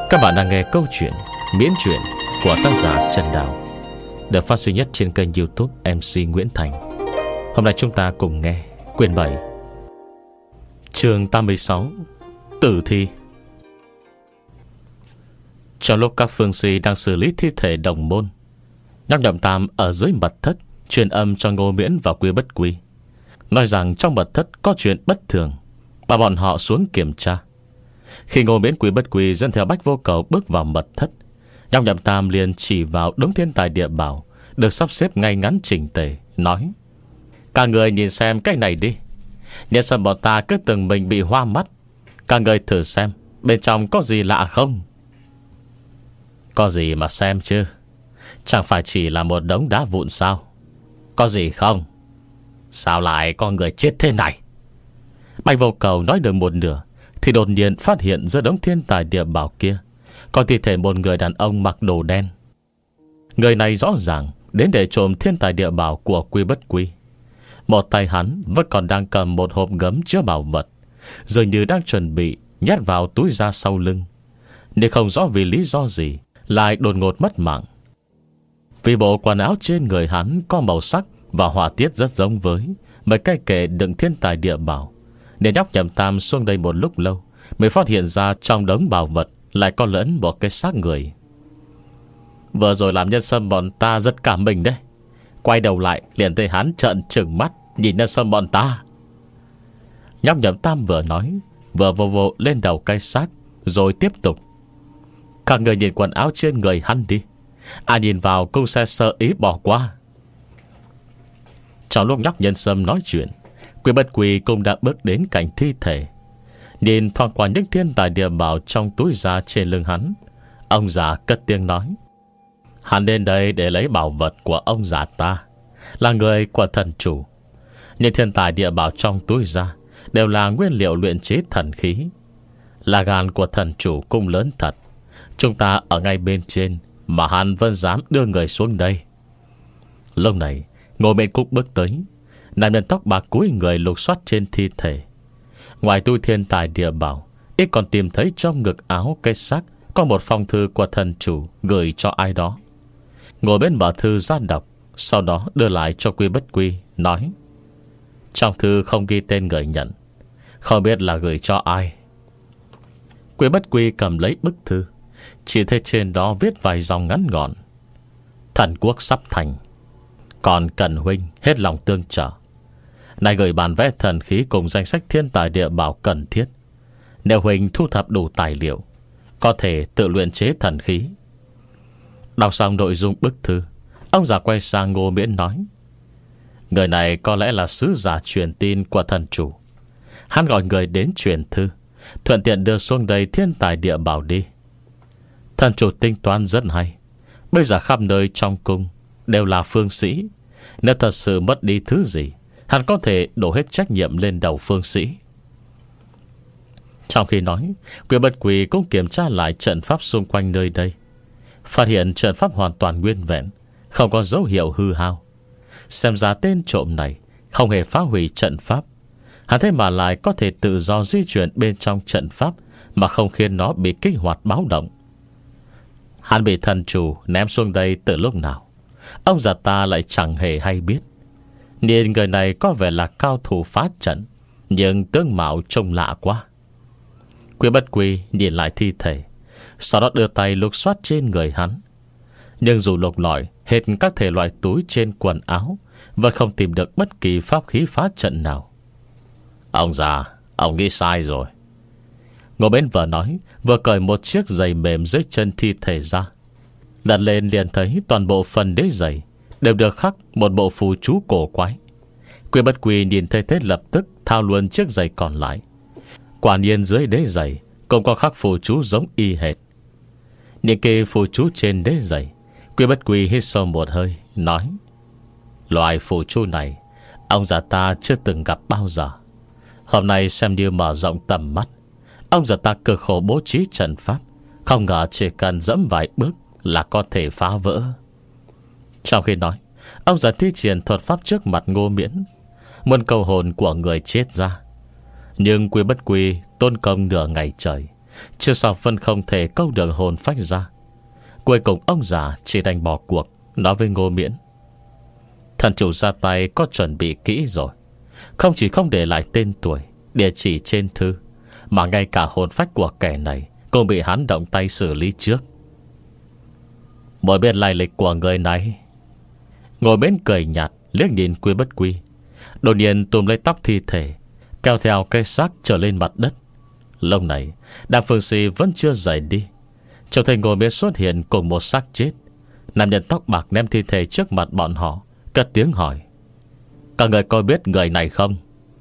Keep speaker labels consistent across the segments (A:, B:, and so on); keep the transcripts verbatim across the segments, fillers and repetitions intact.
A: Các bạn đang nghe câu chuyện miễn truyện của tác giả Trần Đào, được phát sinh nhất trên kênh YouTube em xê Nguyễn Thành. Hôm nay chúng ta cùng nghe quyển bảy, chương tám mươi sáu, Tử thi. Trong lúc các phương sĩ đang xử lý thi thể đồng môn, Nhóc Nhậm Tam ở dưới mật thất truyền âm cho Ngô Miễn và Quy Bất Quy, nói rằng trong mật thất có chuyện bất thường, và bọn họ xuống kiểm tra. Khi Ngô Miễn, Quy Bất Quy dẫn theo Bách Vô Cầu bước vào mật thất, Nhóc Nhậm Tam liền chỉ vào đống thiên tài địa bảo được sắp xếp ngay ngắn chỉnh tề, nói: các người nhìn xem cái này đi. Nhân sâm bọn ta cứ từng mình bị hoa mắt. Các người thử xem bên trong có gì lạ không. Có gì mà xem chứ, chẳng phải chỉ là một đống đá vụn sao? Có gì không? Sao lại có người chết thế này? Bạch Vô Cầu nói được một nửa thì đột nhiên phát hiện giữa đống thiên tài địa bảo kia có thi thể một người đàn ông mặc đồ đen. Người này rõ ràng đến để trộm thiên tài địa bảo của Quy Bất Quy. Một tay hắn vẫn còn đang cầm một hộp gấm chứa bảo vật, dường như đang chuẩn bị nhét vào túi da sau lưng, nhưng không rõ vì lý do gì lại đột ngột mất mạng. Vì bộ quần áo trên người hắn có màu sắc và họa tiết rất giống với mấy cái kệ đựng thiên tài địa bảo, nên Nhóc Nhậm Tam xuống đây một lúc lâu mới phát hiện ra trong đống bảo vật lại có lẫn một cái xác người. Vừa rồi làm nhân sâm bọn ta rất cảm mình đấy. Quay đầu lại liền thấy hắn trợn trừng mắt nhìn nhân sâm bọn ta. Nhóc Nhậm Tam vừa nói vừa vô vô lên đầu cái xác, rồi tiếp tục: các người nhìn quần áo trên người hắn đi. Ai nhìn vào cũng sẽ sơ ý bỏ qua. Trong lúc Nhóc Nhân Sâm nói chuyện, Quy Bất Quy cũng đã bước đến cạnh thi thể, nhìn thoáng qua những thiên tài địa bảo trong túi da trên lưng hắn. Ông già cất tiếng nói: hắn đến đây để lấy bảo vật của ông già ta, là người của thần chủ. Những thiên tài địa bảo trong túi da đều là nguyên liệu luyện chế thần khí. Là gan của thần chủ cũng lớn thật. Chúng ta ở ngay bên trên mà hắn vẫn dám đưa người xuống đây. Lúc này Ngô Miễn Cúc bước tới. Nam nhân tóc bạc cúi người lục soát trên thi thể. Ngoài túi thiên tài địa bảo, ít còn tìm thấy trong ngực áo cái xác có một phong thư của thần chủ gửi cho ai đó. Ngồi bên mở thư ra đọc, sau đó đưa lại cho Quy Bất Quy, nói: trong thư không ghi tên người nhận, không biết là gửi cho ai. Quy Bất Quy cầm lấy bức thư, chỉ thấy trên đó viết vài dòng ngắn gọn: thần quốc sắp thành, còn cần huynh hết lòng tương trợ. Này gửi bản vẽ thần khí cùng danh sách thiên tài địa bảo cần thiết. Nếu huynh thu thập đủ tài liệu, có thể tự luyện chế thần khí. Đọc xong nội dung bức thư, ông già quay sang Ngô Miễn nói: người này có lẽ là sứ giả truyền tin của thần chủ. Hắn gọi người đến truyền thư, thuận tiện đưa xuống đây thiên tài địa bảo đi. Thần chủ tính toán rất hay. Bây giờ khắp nơi trong cung đều là phương sĩ. Nếu thật sự mất đi thứ gì, hắn có thể đổ hết trách nhiệm lên đầu phương sĩ. Trong khi nói, Quy Bất Quy cũng kiểm tra lại trận pháp xung quanh nơi đây, phát hiện trận pháp hoàn toàn nguyên vẹn, không có dấu hiệu hư hao. Xem ra tên trộm này không hề phá hủy trận pháp. Hắn thế mà lại có thể tự do di chuyển bên trong trận pháp mà không khiến nó bị kích hoạt báo động. Hắn bị thần chủ ném xuống đây từ lúc nào, ông già ta lại chẳng hề hay biết. Nên người này có vẻ là cao thủ phá trận, nhưng tướng mạo trông lạ quá. Quy Bất Quy nhìn lại thi thể, sau đó đưa tay lục soát trên người hắn. Nhưng dù lục lọi hết các thể loại túi trên quần áo, vẫn không tìm được bất kỳ pháp khí phá trận nào. Ông già, ông nghĩ sai rồi. Ngồi bên vợ nói, vừa cởi một chiếc giày mềm dưới chân thi thể ra. Đặt lên liền thấy toàn bộ phần đế giày đều được khắc một bộ phù chú cổ quái. Quy Bất Quy nhìn thấy thế lập tức thao luôn chiếc giày còn lại. Quả nhiên dưới đế giày cũng có khắc phù chú giống y hệt. Những cái phù chú trên đế giày, Quy Bất Quy hít sâu một hơi, nói: loại phù chú này ông già ta chưa từng gặp bao giờ. Hôm nay xem như mở rộng tầm mắt. Ông già ta cực khổ bố trí trận pháp, không ngờ chỉ cần dẫm vài bước là có thể phá vỡ. Trong khi nói, ông già thi triển thuật pháp trước mặt Ngô Miễn, muốn câu hồn của người chết ra. Nhưng Quy Bất Quy tôn công nửa ngày trời, chưa sao vẫn không thể câu được hồn phách ra. Cuối cùng ông già chỉ đành bỏ cuộc, nói với Ngô Miễn: Thần chủ ra tay có chuẩn bị kỹ rồi. Không chỉ không để lại tên tuổi, địa chỉ trên thư, mà ngay cả hồn phách của kẻ này cũng bị hắn động tay xử lý trước. Mỗi biết lai lịch của người này. Ngồi bên cười nhạt liếc nhìn Quy Bất Quy, đột nhiên túm lấy tóc thi thể, kéo theo cái xác trở lên mặt đất. Lúc này Đàm Phương Sĩ vẫn chưa rời đi, trông thấy Ngô Miễn xuất hiện cùng một xác chết. Nam nhân tóc bạc ném thi thể trước mặt bọn họ, cất tiếng hỏi: Các người có biết người này không?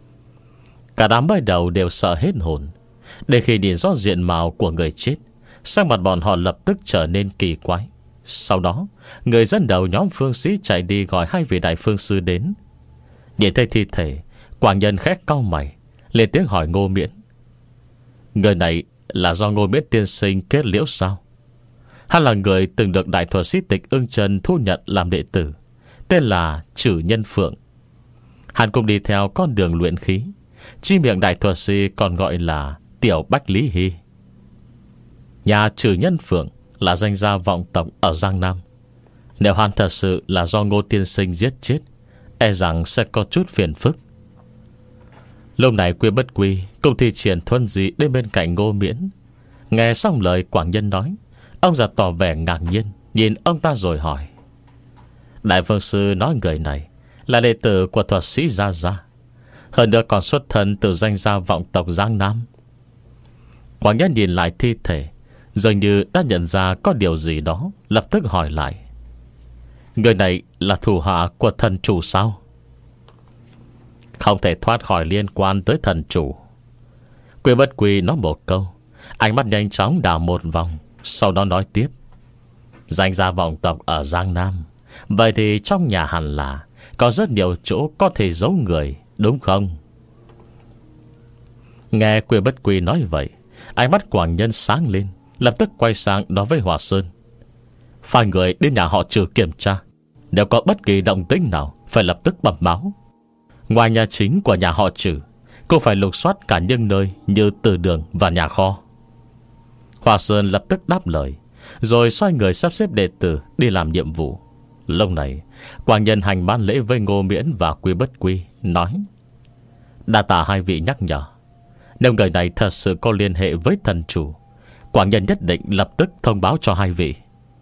A: Cả đám mới đầu đều sợ hết hồn. Để khi nhìn rõ diện mạo của người chết, sắc mặt bọn họ lập tức trở nên kỳ quái. Sau đó người dẫn đầu nhóm phương sĩ chạy đi gọi hai vị đại phương sư đến. Nhìn thấy thi thể, Quảng Nhân khẽ cau mày, lên tiếng hỏi Ngô Miễn: Người này là do Ngô Miễn tiên sinh kết liễu sao? Hay là người từng được đại thuật sĩ Tịch Ưng Trần thu nhận làm đệ tử, tên là Trử Nhân Phượng? Hắn cũng đi theo con đường luyện khí, chi miệng đại thuật sĩ còn gọi là Tiểu Bách Lý Hy. Nhà Trử Nhân Phượng là danh gia vọng tộc ở Giang Nam. Nếu hắn thật sự là do Ngô tiên sinh giết chết, e rằng sẽ có chút phiền phức. Lúc này Quy Bất Quy cũng thi triển thuần dị đến bên cạnh Ngô Miễn. Nghe xong lời Quảng Nhân nói, ông già tỏ vẻ ngạc nhiên, nhìn ông ta rồi hỏi: Đại phương sư nói người này là đệ tử của thuật sĩ Gia Gia, hơn nữa còn xuất thân từ danh gia vọng tộc Giang Nam. Quảng Nhân nhìn lại thi thể, dường như đã nhận ra có điều gì đó, lập tức hỏi lại: Người này là thủ hạ của thần chủ sao? Không thể thoát khỏi liên quan tới thần chủ. Quy Bất Quy nói một câu, ánh mắt nhanh chóng đảo một vòng, sau đó nói tiếp: Danh gia vọng tộc ở Giang Nam, vậy thì trong nhà hẳn là có rất nhiều chỗ có thể giấu người, đúng không? Nghe Quy Bất Quy nói vậy, ánh mắt Quảng Nhân sáng lên, lập tức quay sang nói với Hòa Sơn: Phải người đến nhà họ Trừ kiểm tra, nếu có bất kỳ động tĩnh nào phải lập tức bẩm báo. Ngoài nhà chính của nhà họ Trừ, cũng phải lục soát cả những nơi như từ đường và nhà kho. Hòa Sơn lập tức đáp lời, rồi xoay người sắp xếp đệ tử đi làm nhiệm vụ. Lúc này Quảng Nhân hành ban lễ với Ngô Miễn và Quy Bất Quy, nói: Đa tạ hai vị nhắc nhở. Nếu người này thật sự có liên hệ với thần chủ, Quảng Nhân nhất định lập tức thông báo cho hai vị.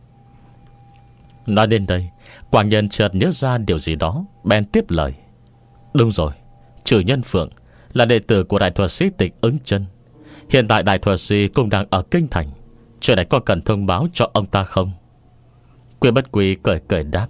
A: Nói đến đây, Quảng Nhân chợt nhớ ra điều gì đó, bèn tiếp lời: Đúng rồi, Trử Nhân Phượng là đệ tử của đại thuật sĩ Tịch Ứng Chân. Hiện tại đại thuật sĩ cũng đang ở Kinh Thành. Chuyện này có cần thông báo cho ông ta không? Quy Bất Quy cười cười đáp: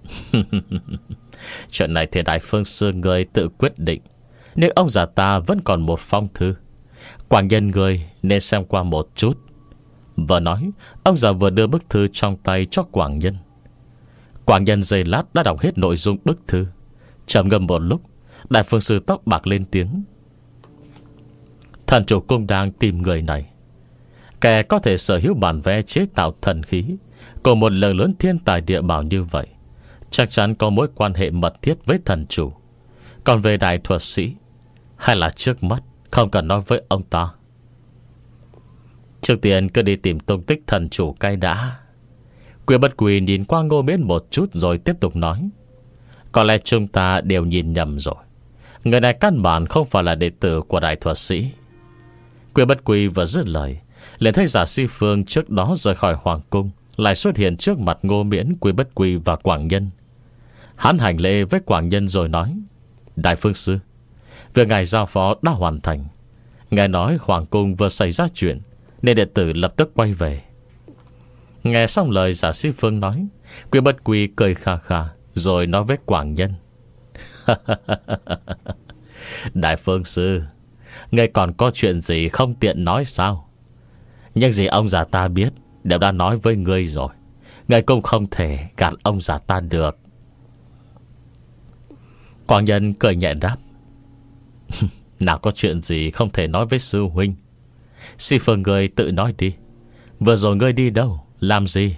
A: Chuyện này thì đại phương sư người tự quyết định. Nhưng ông già ta vẫn còn một phong thư, Quảng Nhân người nên xem qua một chút. Vừa nói, ông già vừa đưa bức thư trong tay cho Quảng Nhân. Quảng Nhân giây lát đã đọc hết nội dung bức thư. Trầm ngâm một lúc, đại phương sư tóc bạc lên tiếng: Thần chủ cung đang tìm người này. Kẻ có thể sở hữu bản vẽ chế tạo thần khí của một lượng lớn thiên tài địa bảo như vậy, chắc chắn có mối quan hệ mật thiết với thần chủ. Còn về đại thuật sĩ, hay là trước mắt không cần nói với ông ta. Trước tiên cứ đi tìm tung tích thần chủ cai đã. Quy Bất Quy nhìn qua Ngô Miễn một chút rồi tiếp tục nói: Có lẽ chúng ta đều nhìn nhầm rồi. Người này căn bản không phải là đệ tử của đại thuật sĩ. Quy Bất Quy vừa dứt lời, liền thấy Giả Si Phương trước đó rời khỏi hoàng cung lại xuất hiện trước mặt Ngô Miễn, Quy Bất Quy và Quảng Nhân. Hắn hành lễ với Quảng Nhân rồi nói: Đại phương sư, việc ngài giao phó đã hoàn thành. Ngài nói hoàng cung vừa xảy ra chuyện, nên đệ tử lập tức quay về. Nghe xong lời Giả Si Phương nói, Quy Bất Quy cười kha kha, rồi nói với Quảng Nhân: Đại phương sư, ngươi còn có chuyện gì không tiện nói sao? Nhưng gì ông già ta biết đều đã nói với ngươi rồi, ngươi cũng không thể gạt ông già ta được. Quảng Nhân cười nhẹ đáp: Nào có chuyện gì không thể nói với sư huynh. Si Phương ngươi tự nói đi, vừa rồi ngươi đi đâu, làm gì?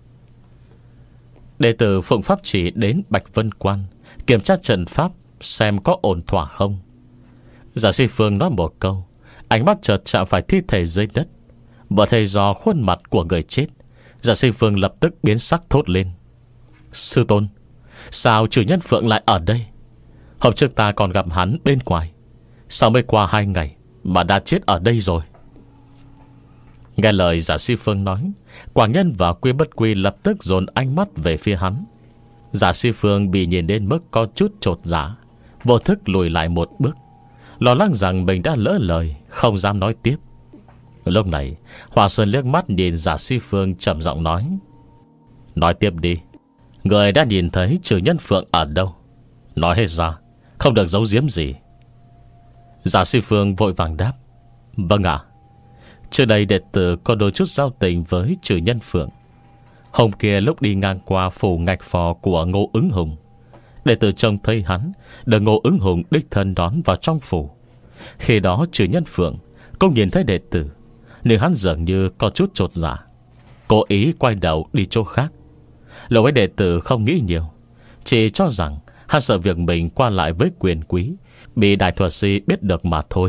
A: Đệ tử Phụng Pháp chỉ đến Bạch Vân Quan kiểm tra trận pháp xem có ổn thỏa không. Giả Si Phương nói một câu, ánh mắt chợt chạm phải thi thể dưới đất, Vừa thấy do khuôn mặt của người chết, Giả Sinh Phương lập tức biến sắc thốt lên: Sư tôn, sao chủ nhân Phượng lại ở đây? Hôm trước ta còn gặp hắn bên ngoài, sao mới qua hai ngày mà đã chết ở đây rồi? Nghe lời Giả Sĩ Phương nói, Quảng Nhân và Quy Bất Quy lập tức dồn ánh mắt về phía hắn. Giả Sĩ Phương bị nhìn đến mức có chút chột dạ, vô thức lùi lại một bước, lo lắng rằng mình đã lỡ lời, không dám nói tiếp. Lúc này Hòa Sơn liếc mắt nhìn Giả Sĩ Phương, trầm giọng nói: Nói tiếp đi, người đã nhìn thấy chủ nhân Phượng ở đâu? Nói hết ra, không được giấu giếm gì. Giả Sĩ Phương vội vàng đáp: Vâng ạ. Trước đây đệ tử có đôi chút giao tình với chủ nhân Phượng. Hôm kia lúc đi ngang qua phủ ngạch phò của Ngô Ứng Hùng, đệ tử trông thấy hắn được Ngô Ứng Hùng đích thân đón vào trong phủ. Khi đó chủ nhân Phượng cũng nhìn thấy đệ tử, nhưng hắn dường như có chút chột dạ, cố ý quay đầu đi chỗ khác. Lúc ấy đệ tử không nghĩ nhiều, chỉ cho rằng hắn sợ việc mình qua lại với quyền quý bị đại thuật sĩ biết được mà thôi.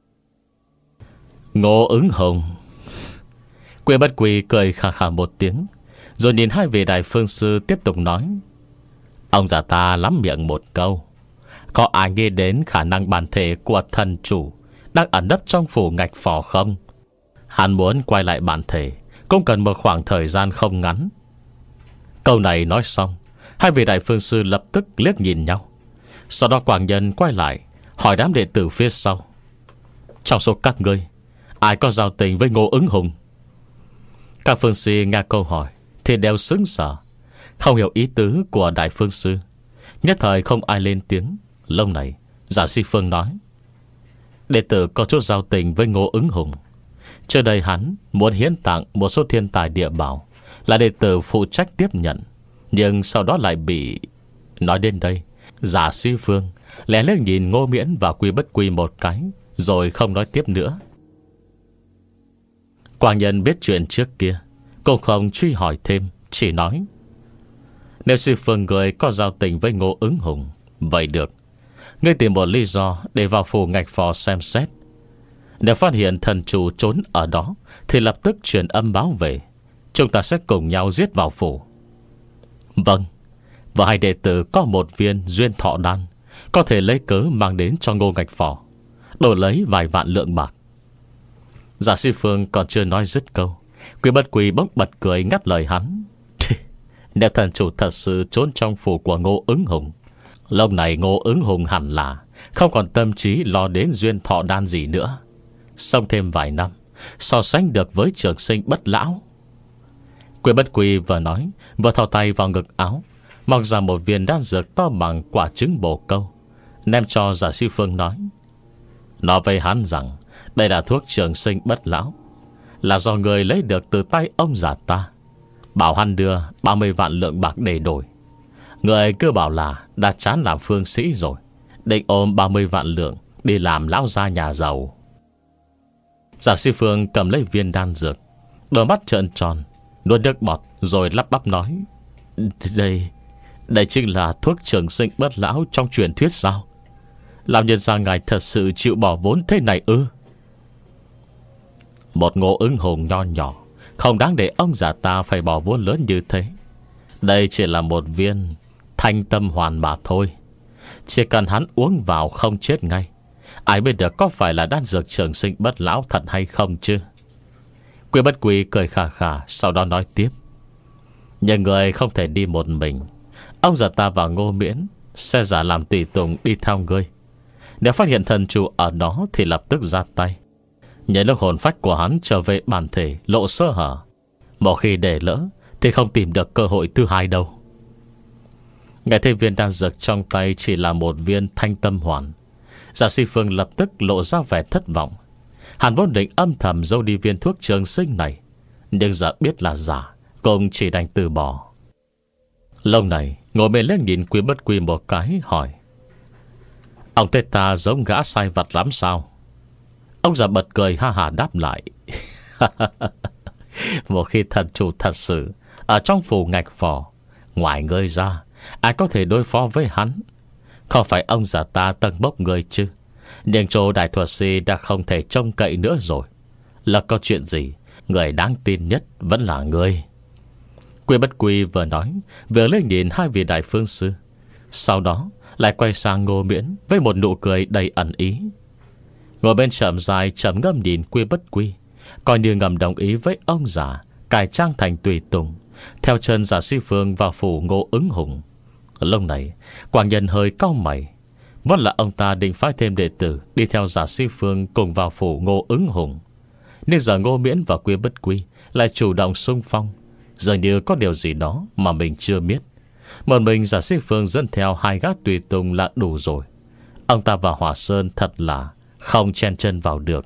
A: Ngô Ứng Hùng. Quy Bất Quy cười khà khà một tiếng, rồi nhìn hai vị đại phương sư tiếp tục nói: Ông già ta lắm miệng một câu, có ai nghĩ đến khả năng bản thể của thần chủ đang ẩn nấp trong phủ ngạch phò không? Hắn muốn quay lại bản thể cũng cần một khoảng thời gian không ngắn. Câu này nói xong, hai vị đại phương sư lập tức liếc nhìn nhau. Sau đó Quảng Nhân quay lại hỏi đám đệ tử phía sau: Trong số các ngươi, ai có giao tình với Ngô Ứng Hùng? Các phương sư nghe câu hỏi thì đều sững sờ, không hiểu ý tứ của đại phương sư. Nhất thời không ai lên tiếng. Lâu này Giả Sĩ Phương nói: Đệ tử có chút giao tình với Ngô Ứng Hùng. Trước đây hắn muốn hiến tặng một số thiên tài địa bảo, là đệ tử phụ trách tiếp nhận, nhưng sau đó lại bị... Nói đến đây, Giả Sĩ Phương lén lén nhìn Ngô Miễn và Quy Bất Quy một cái, rồi không nói tiếp nữa. Quảng Nhân biết chuyện trước kia cũng không truy hỏi thêm, chỉ nói: Nếu Sĩ Phương người có giao tình với Ngô Ứng Hùng, vậy được, ngươi tìm một lý do để vào phủ ngạch phò xem xét. Nếu phát hiện thần chủ trốn ở đó thì lập tức truyền âm báo về, chúng ta sẽ cùng nhau giết vào phủ. Vâng. Và hai đệ tử có một viên duyên thọ đan, có thể lấy cớ mang đến cho Ngô ngạch phò, đổi lấy vài vạn lượng bạc. Giả Sĩ Phương còn chưa nói dứt câu, Quy Bất Quy bỗng bật cười ngắt lời hắn: Nếu thần chủ thật sự trốn trong phủ của Ngô Ứng Hùng, lúc này Ngô Ứng Hùng hẳn là không còn tâm trí lo đến duyên thọ đan gì nữa. Sống thêm vài năm, so sánh được với trường sinh bất lão. Quy Bất Quy vừa nói, vừa thò tay vào ngực áo, móc ra một viên đan dược to bằng quả trứng bồ câu, ném cho Giả Sĩ Phương nói: Nói với hắn rằng đây là thuốc trường sinh bất lão, là do người lấy được từ tay ông già ta, bảo hắn đưa ba mươi vạn lượng bạc để đổi. Người cứ bảo là đã chán làm phương sĩ rồi, định ôm ba mươi vạn lượng đi làm lão gia nhà giàu. Giả Sĩ Phương cầm lấy viên đan dược, đôi mắt trợn tròn, nuốt nước bọt, rồi lắp bắp nói: Đây Đây chính là thuốc trường sinh bất lão trong truyền thuyết sao? Làm nhân ra ngài thật sự chịu bỏ vốn thế này ư? Một Ngô Ứng Hùng nho nhỏ không đáng để ông già ta phải bỏ vốn lớn như thế. Đây chỉ là một viên thanh tâm hoàn mà thôi. Chỉ cần hắn uống vào không chết ngay. Ai biết được có phải là đan dược trường sinh bất lão thật hay không chứ? Quy Bất Quy cười khà khà, sau đó nói tiếp: Nhưng người không thể đi một mình. Ông già ta và Ngô Miễn sẽ giả làm tùy tùng đi theo ngươi. Nếu phát hiện thần chủ ở đó thì lập tức ra tay. Nhớ lúc hồn phách của hắn trở về bản thể lộ sơ hở, một khi để lỡ thì không tìm được cơ hội thứ hai đâu. Nghe thấy viên đan dược trong tay chỉ là một viên thanh tâm hoàn, Giả Sĩ Phương lập tức lộ ra vẻ thất vọng. Hắn vốn định âm thầm giấu đi viên thuốc trường sinh này, nhưng giờ biết là giả, cũng chỉ đành từ bỏ. Lâu này ngồi bên lên nhìn Quy Bất Quy một cái, hỏi: Ông tết ta giống gã sai vặt lắm sao? Ông già bật cười ha hà đáp lại: Một khi thần chủ thật sự ở trong phủ ngạch phò, ngoài ngươi ra ai có thể đối phó với hắn? Không phải ông già ta tầng bốc người chứ? Nhưng chỗ đại thuật sĩ đã không thể trông cậy nữa rồi. Là có chuyện gì Người đáng tin nhất vẫn là ngươi. Quy Bất Quy vừa nói vừa lên nhìn hai vị đại phương sư, sau đó lại quay sang Ngô Miễn với một nụ cười đầy ẩn ý. Ngồi bên chậm dài chậm ngâm nhìn Quy Bất Quy, coi như ngầm đồng ý với ông già cải trang thành tùy tùng, theo chân Giả Si Phương vào phủ Ngô Ứng Hùng. Lúc này Quảng Nhân hơi cau mày. Vốn là ông ta định phái thêm đệ tử đi theo Giả Si Phương cùng vào phủ Ngô Ứng Hùng, nhưng giờ Ngô Miễn và Quy Bất Quy lại chủ động xung phong, dường như có điều gì đó mà mình chưa biết. Một mình Giả Si Phương dẫn theo hai gác tùy tùng là đủ rồi. Ông ta vào Hỏa Sơn thật là không chen chân vào được.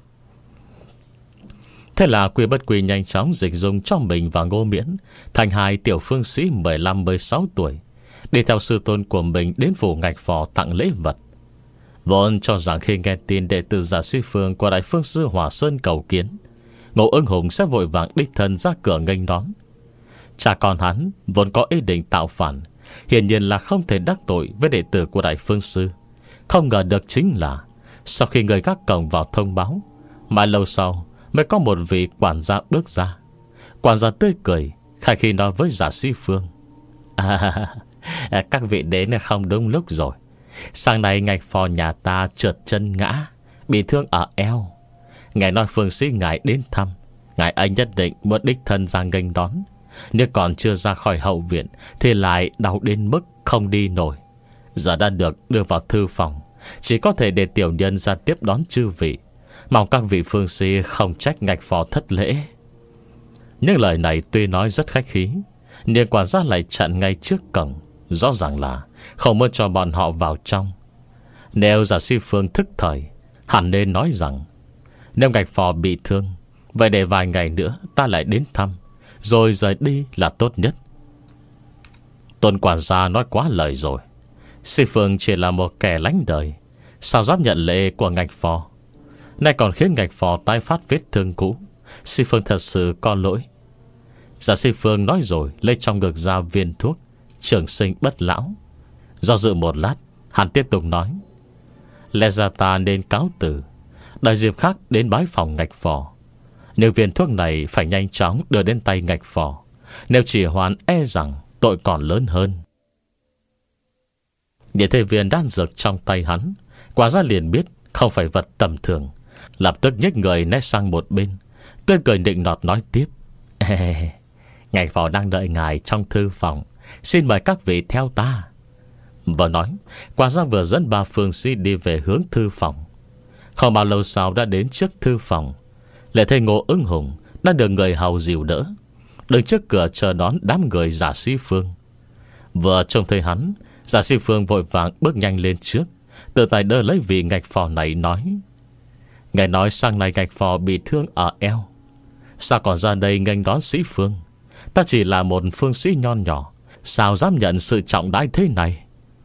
A: Thế là Quy Bất Quy nhanh chóng dịch dung cho mình và Ngô Miễn thành hai tiểu phương sĩ mười lăm mười sáu tuổi, đi theo sư tôn của mình đến phủ Ngạch Phò tặng lễ vật. Vốn cho rằng khi nghe tin đệ tử Giả Si Phương của Đại Phương Sư Hỏa Sơn cầu kiến, Ngô Ứng Hùng sẽ vội vàng đích thân ra cửa nghênh đón. Cha con hắn vốn có ý định tạo phản, hiển nhiên là không thể đắc tội với đệ tử của Đại Phương Sư. Không ngờ được chính là sau khi người gác cổng vào thông báo, mãi lâu sau mới có một vị quản gia bước ra. Quản gia tươi cười khai khi nói với Giả Si Phương: à, các vị đến không đúng lúc rồi. Sáng nay Ngạch Phò nhà ta trượt chân ngã, bị thương ở eo. Ngài nói phương sĩ ngài đến thăm, ngài ấy nhất định muốn đích thân ra nghênh đón. Nếu còn chưa ra khỏi hậu viện thì lại đau đến mức không đi nổi. Giờ đã được đưa vào thư phòng, chỉ có thể để tiểu nhân ra tiếp đón chư vị. Mong các vị phương sĩ không trách Ngạch Phò thất lễ. Những lời này tuy nói rất khách khí, nhưng quản gia lại chặn ngay trước cổng, rõ ràng là không muốn cho bọn họ vào trong. Nếu Giả Si Phương thức thời, hẳn nên nói rằng: nếu Ngạch Phò bị thương, vậy để vài ngày nữa ta lại đến thăm, rồi rời đi là tốt nhất. Tôn quản gia nói quá lời rồi. Si Phương chỉ là một kẻ lánh đời, sao dám nhận lệ của Ngạch Phò. Nay còn khiến Ngạch Phò tái phát vết thương cũ. Si Phương thật sự có lỗi. Giả Si Phương nói rồi lấy trong ngực ra viên thuốc trường sinh bất lão. Do dự một lát, hắn tiếp tục nói: lẽ ra ta nên cáo từ, đợi dịp khác đến bái phòng Ngạch Phò. Nhưng viên thuốc này phải nhanh chóng đưa đến tay Ngạch Phò, nếu chỉ hoãn e rằng tội còn lớn hơn. Nhìn thấy viên đan dược trong tay hắn, quả ra liền biết không phải vật tầm thường, lập tức nhếch người né sang một bên, tươi cười định nọt nói tiếp: Ê, Ngạch Phò đang đợi ngài trong thư phòng, xin mời các vị theo ta. Vừa nói, quả ra vừa dẫn ba phương sĩ đi về hướng thư phòng. Không bao lâu sau đã đến trước thư phòng, lại thấy Ngô Ứng Hùng đã được người hầu dìu đỡ, đứng trước cửa chờ đón đám người Giả Si Phương. Vừa trông thấy hắn, Giả Si Phương vội vàng bước nhanh lên trước, tự tay đỡ lấy vị Ngạch Phò này nói: ngài nói sang này Ngạch Phò bị thương ở eo, sao còn ra đây nghênh đón sĩ Phương? Ta chỉ là một phương sĩ nho nhỏ, sao dám nhận sự trọng đãi thế này?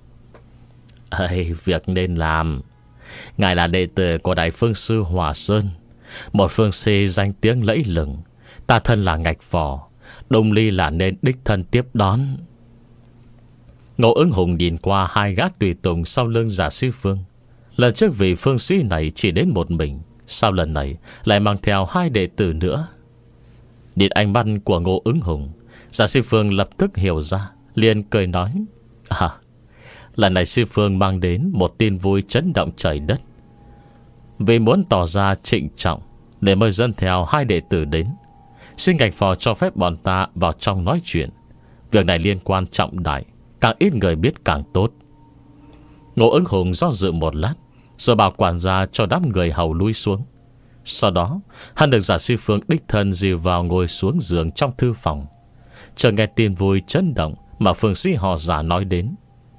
A: Ê, việc nên làm. Ngài là đệ tử của Đại Phương Sư Hỏa Sơn, một phương sĩ danh tiếng lẫy lừng. Ta thân là Ngạch Phò, đồng ly là nên đích thân tiếp đón. Ngô Ứng Hùng nhìn qua hai gác tùy tùng sau lưng Giả Si Phương. Lần trước vị phương sĩ này chỉ đến một mình, sao lần này lại mang theo hai đệ tử nữa? Nhìn ánh mắt của Ngô Ứng Hùng, Giả Si Phương lập tức hiểu ra, liền cười nói: À, lần này Si Phương mang đến một tin vui chấn động trời đất. Vì muốn tỏ ra trịnh trọng để mới dẫn theo hai đệ tử đến, xin Ngạch Phò cho phép bọn ta vào trong nói chuyện. Việc này liên quan trọng đại, càng ít người biết càng tốt. Ngô Ứng Hùng do dự một lát, rồi bảo quản gia cho đám người hầu lui xuống. Sau đó hắn được Giả Si Phương đích thân dìu vào ngồi xuống giường trong thư phòng, chờ nghe tin vui chấn động mà phương sĩ họ Giả nói đến.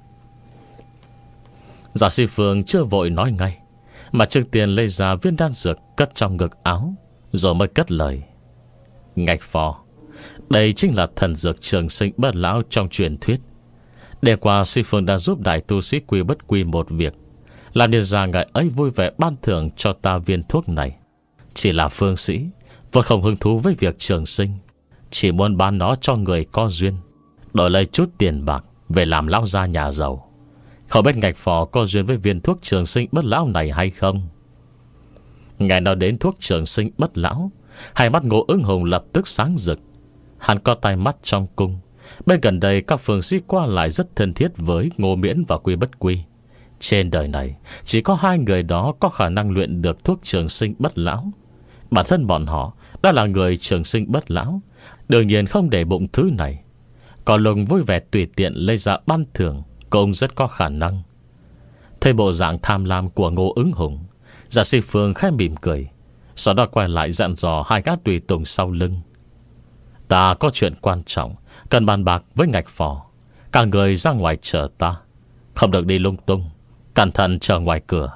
A: Giả Si Phương chưa vội nói ngay, mà trước tiên lấy ra viên đan dược cất trong ngực áo, rồi mới cất lời: Ngạch Phò, đây chính là thần dược trường sinh bất lão trong truyền thuyết. Đêm qua Si Phương đã giúp đại tu sĩ Quy Bất Quy một việc, làm nên ra ngài ấy vui vẻ ban thưởng cho ta viên thuốc này. Chỉ là phương sĩ vẫn không hứng thú với việc trường sinh, chỉ muốn bán nó cho người có duyên, đổi lấy chút tiền bạc về làm lão gia nhà giàu. Không biết Ngạch Phò có duyên với viên thuốc trường sinh bất lão này hay không? Ngài nói đến thuốc trường sinh bất lão, Hai mắt Ngô Ứng Hùng lập tức sáng rực. Hắn có tay mắt trong cung. Bên gần đây các phương sĩ qua lại rất thân thiết với Ngô Miễn và Quy Bất Quy. Trên đời này chỉ có hai người đó có khả năng luyện được thuốc trường sinh bất lão. Bản thân bọn họ đã là người trường sinh bất lão, đương nhiên không để bụng thứ này. Còn lùng vui vẻ tùy tiện lấy ra ban thưởng cũng rất có khả năng. Thấy bộ dạng tham lam của Ngô Ứng Hùng, Dạ Si Phương khẽ mỉm cười, sau đó quay lại dặn dò hai gã tùy tùng sau lưng. Ta có chuyện quan trọng cần bàn bạc với Ngạch Phò. Cả người ra ngoài chờ ta, không được đi lung tung, cẩn thận chờ ngoài cửa.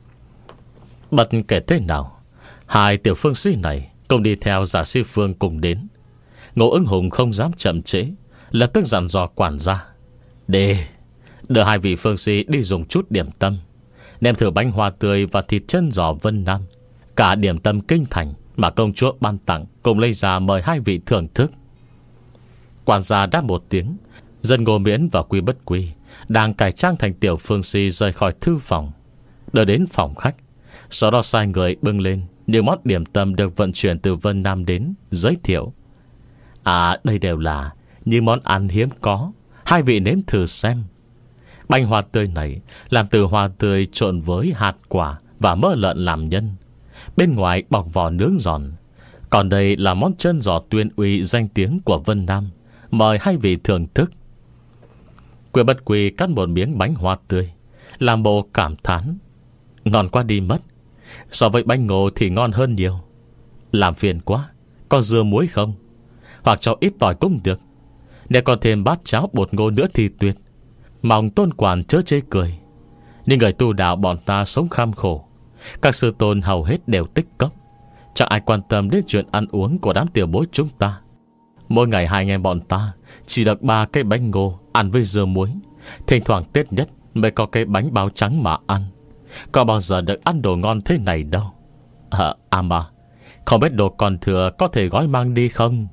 A: Bất kể thế nào, hai tiểu phương sĩ này cùng đi theo Dạ Si Phương cùng đến. Ngô Ứng Hùng không dám chậm trễ, lập tức dặn dò quản gia: Đi, đưa hai vị phương sĩ đi dùng chút điểm tâm, nêm thử bánh hoa tươi và thịt chân giò Vân Nam. Cả điểm tâm kinh thành mà công chúa ban tặng cùng lấy ra mời hai vị thưởng thức. Quản gia đáp một tiếng, dân Ngô Miễn và Quy Bất Quy đang cải trang thành tiểu phương sĩ rời khỏi thư phòng, đợi đến phòng khách. Sau đó sai người bưng lên những món điểm tâm được vận chuyển từ Vân Nam đến, giới thiệu: À, đây đều là những món ăn hiếm có, hai vị nếm thử xem. Bánh hoa tươi này làm từ hoa tươi trộn với hạt quả và mỡ lợn làm nhân, bên ngoài bọc vỏ nướng giòn. Còn đây là món chân giò Tuyên Uy danh tiếng của Vân Nam, mời hai vị thưởng thức. Quy Bất Quy cắt một miếng bánh hoa tươi, làm bộ cảm thán: Ngon quá đi mất. So với bánh ngô thì ngon hơn nhiều. Làm phiền quá, có dưa muối không? Hoặc cho ít tỏi cũng được. Nếu còn thêm bát cháo bột ngô nữa thì tuyệt. Mong tôn quản chớ chê cười. Nhưng người tu đạo bọn ta sống kham khổ, các sư tôn hầu hết đều tích cốc, chẳng ai quan tâm đến chuyện ăn uống của đám tiểu bối chúng ta. Mỗi ngày hai anh em bọn ta chỉ được ba cái bánh ngô ăn với dưa muối. Thỉnh thoảng Tết nhất mới có cái bánh bao trắng mà ăn. Có bao giờ được ăn đồ ngon thế này đâu. À, à mà không biết đồ còn thừa có thể gói mang đi không?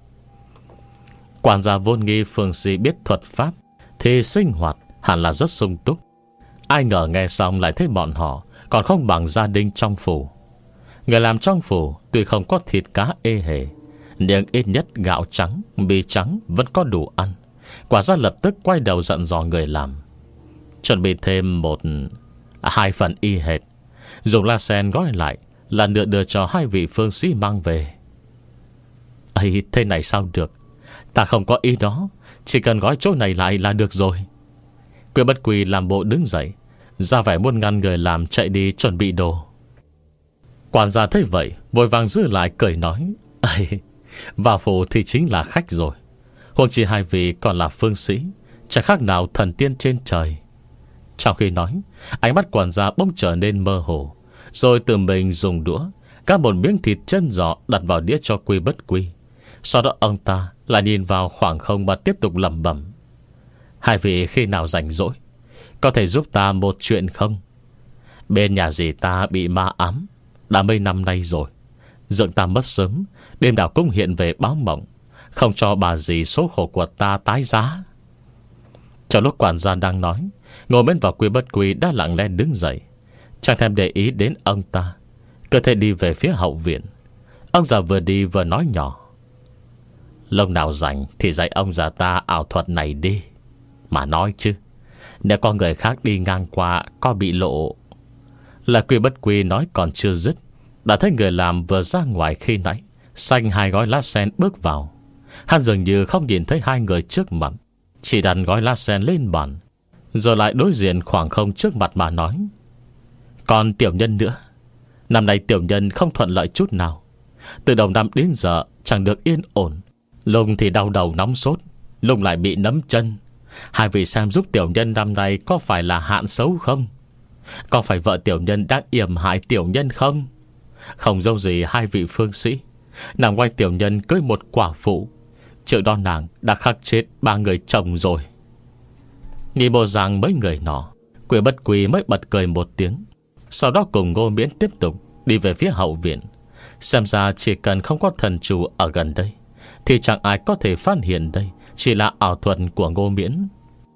A: Quản gia vốn nghi phương sĩ biết thuật pháp thì sinh hoạt hẳn là rất sung túc. Ai ngờ nghe xong lại thấy bọn họ còn không bằng gia đình trong phủ. Người làm trong phủ tuy không có thịt cá ê hề, nhưng ít nhất gạo trắng, mì trắng vẫn có đủ ăn. Quản gia lập tức quay đầu dặn dò người làm: Chuẩn bị thêm một Hai phần y hệt, dùng la sen gói lại, lần nữa đưa cho hai vị phương sĩ mang về. Ấy, thế này sao được? Ta không có ý đó, chỉ cần gói chỗ này lại là được rồi. Quy Bất Quy làm bộ đứng dậy, ra vẻ muốn ngăn người làm chạy đi chuẩn bị đồ. Quản gia thấy vậy vội vàng giữ lại cười nói: Ấy, vào phủ thì chính là khách rồi, huống chi hai vị còn là phương sĩ, chẳng khác nào thần tiên trên trời. Trong khi nói, ánh mắt quản gia bỗng trở nên mơ hồ, rồi tự mình dùng đũa cắt một miếng thịt chân giò đặt vào đĩa cho Quy Bất Quy. Sau đó ông ta lại nhìn vào khoảng không và tiếp tục lẩm bẩm: Hai vị khi nào rảnh rỗi, có thể giúp ta một chuyện không? Bên nhà dì ta bị ma ám đã mấy năm nay rồi. Dượng ta mất sớm, đêm nào cũng hiện về báo mộng, không cho bà dì số khổ của ta tái giá. Trong lúc quản gia đang nói, Ngô Miễn và Quy Bất Quy đã lặng lẽ đứng dậy, chẳng thèm để ý đến ông ta, cơ thể đi về phía hậu viện. Ông già vừa đi vừa nói nhỏ: Lúc nào rảnh thì dạy ông già ta ảo thuật này đi. Mà nói chứ, nếu có người khác đi ngang qua có bị lộ. Là Quy Bất Quy nói còn chưa dứt, đã thấy người làm vừa ra ngoài khi nãy xanh hai gói lá sen bước vào. Hắn dường như không nhìn thấy hai người trước mặt, chỉ đặt gói lá sen lên bàn, rồi lại đối diện khoảng không trước mặt mà nói: Còn tiểu nhân nữa, năm nay tiểu nhân không thuận lợi chút nào. Từ đầu năm đến giờ chẳng được yên ổn, lúc thì đau đầu nóng sốt, lúc lại bị nấm chân. Hai vị xem giúp tiểu nhân năm nay có phải là hạn xấu không? Có phải vợ tiểu nhân đang yểm hại tiểu nhân không? Không dâu gì hai vị phương sĩ, nàng quay tiểu nhân cưới một quả phụ, trước đó nàng đã khắc chết ba người chồng rồi. Nghĩ bộ rằng mấy người nọ, Quy Bất Quy mới bật cười một tiếng. Sau đó cùng Ngô Miễn tiếp tục đi về phía hậu viện. Xem ra chỉ cần không có thần chủ ở gần đây thì chẳng ai có thể phát hiện đây chỉ là ảo thuật của Ngô Miễn.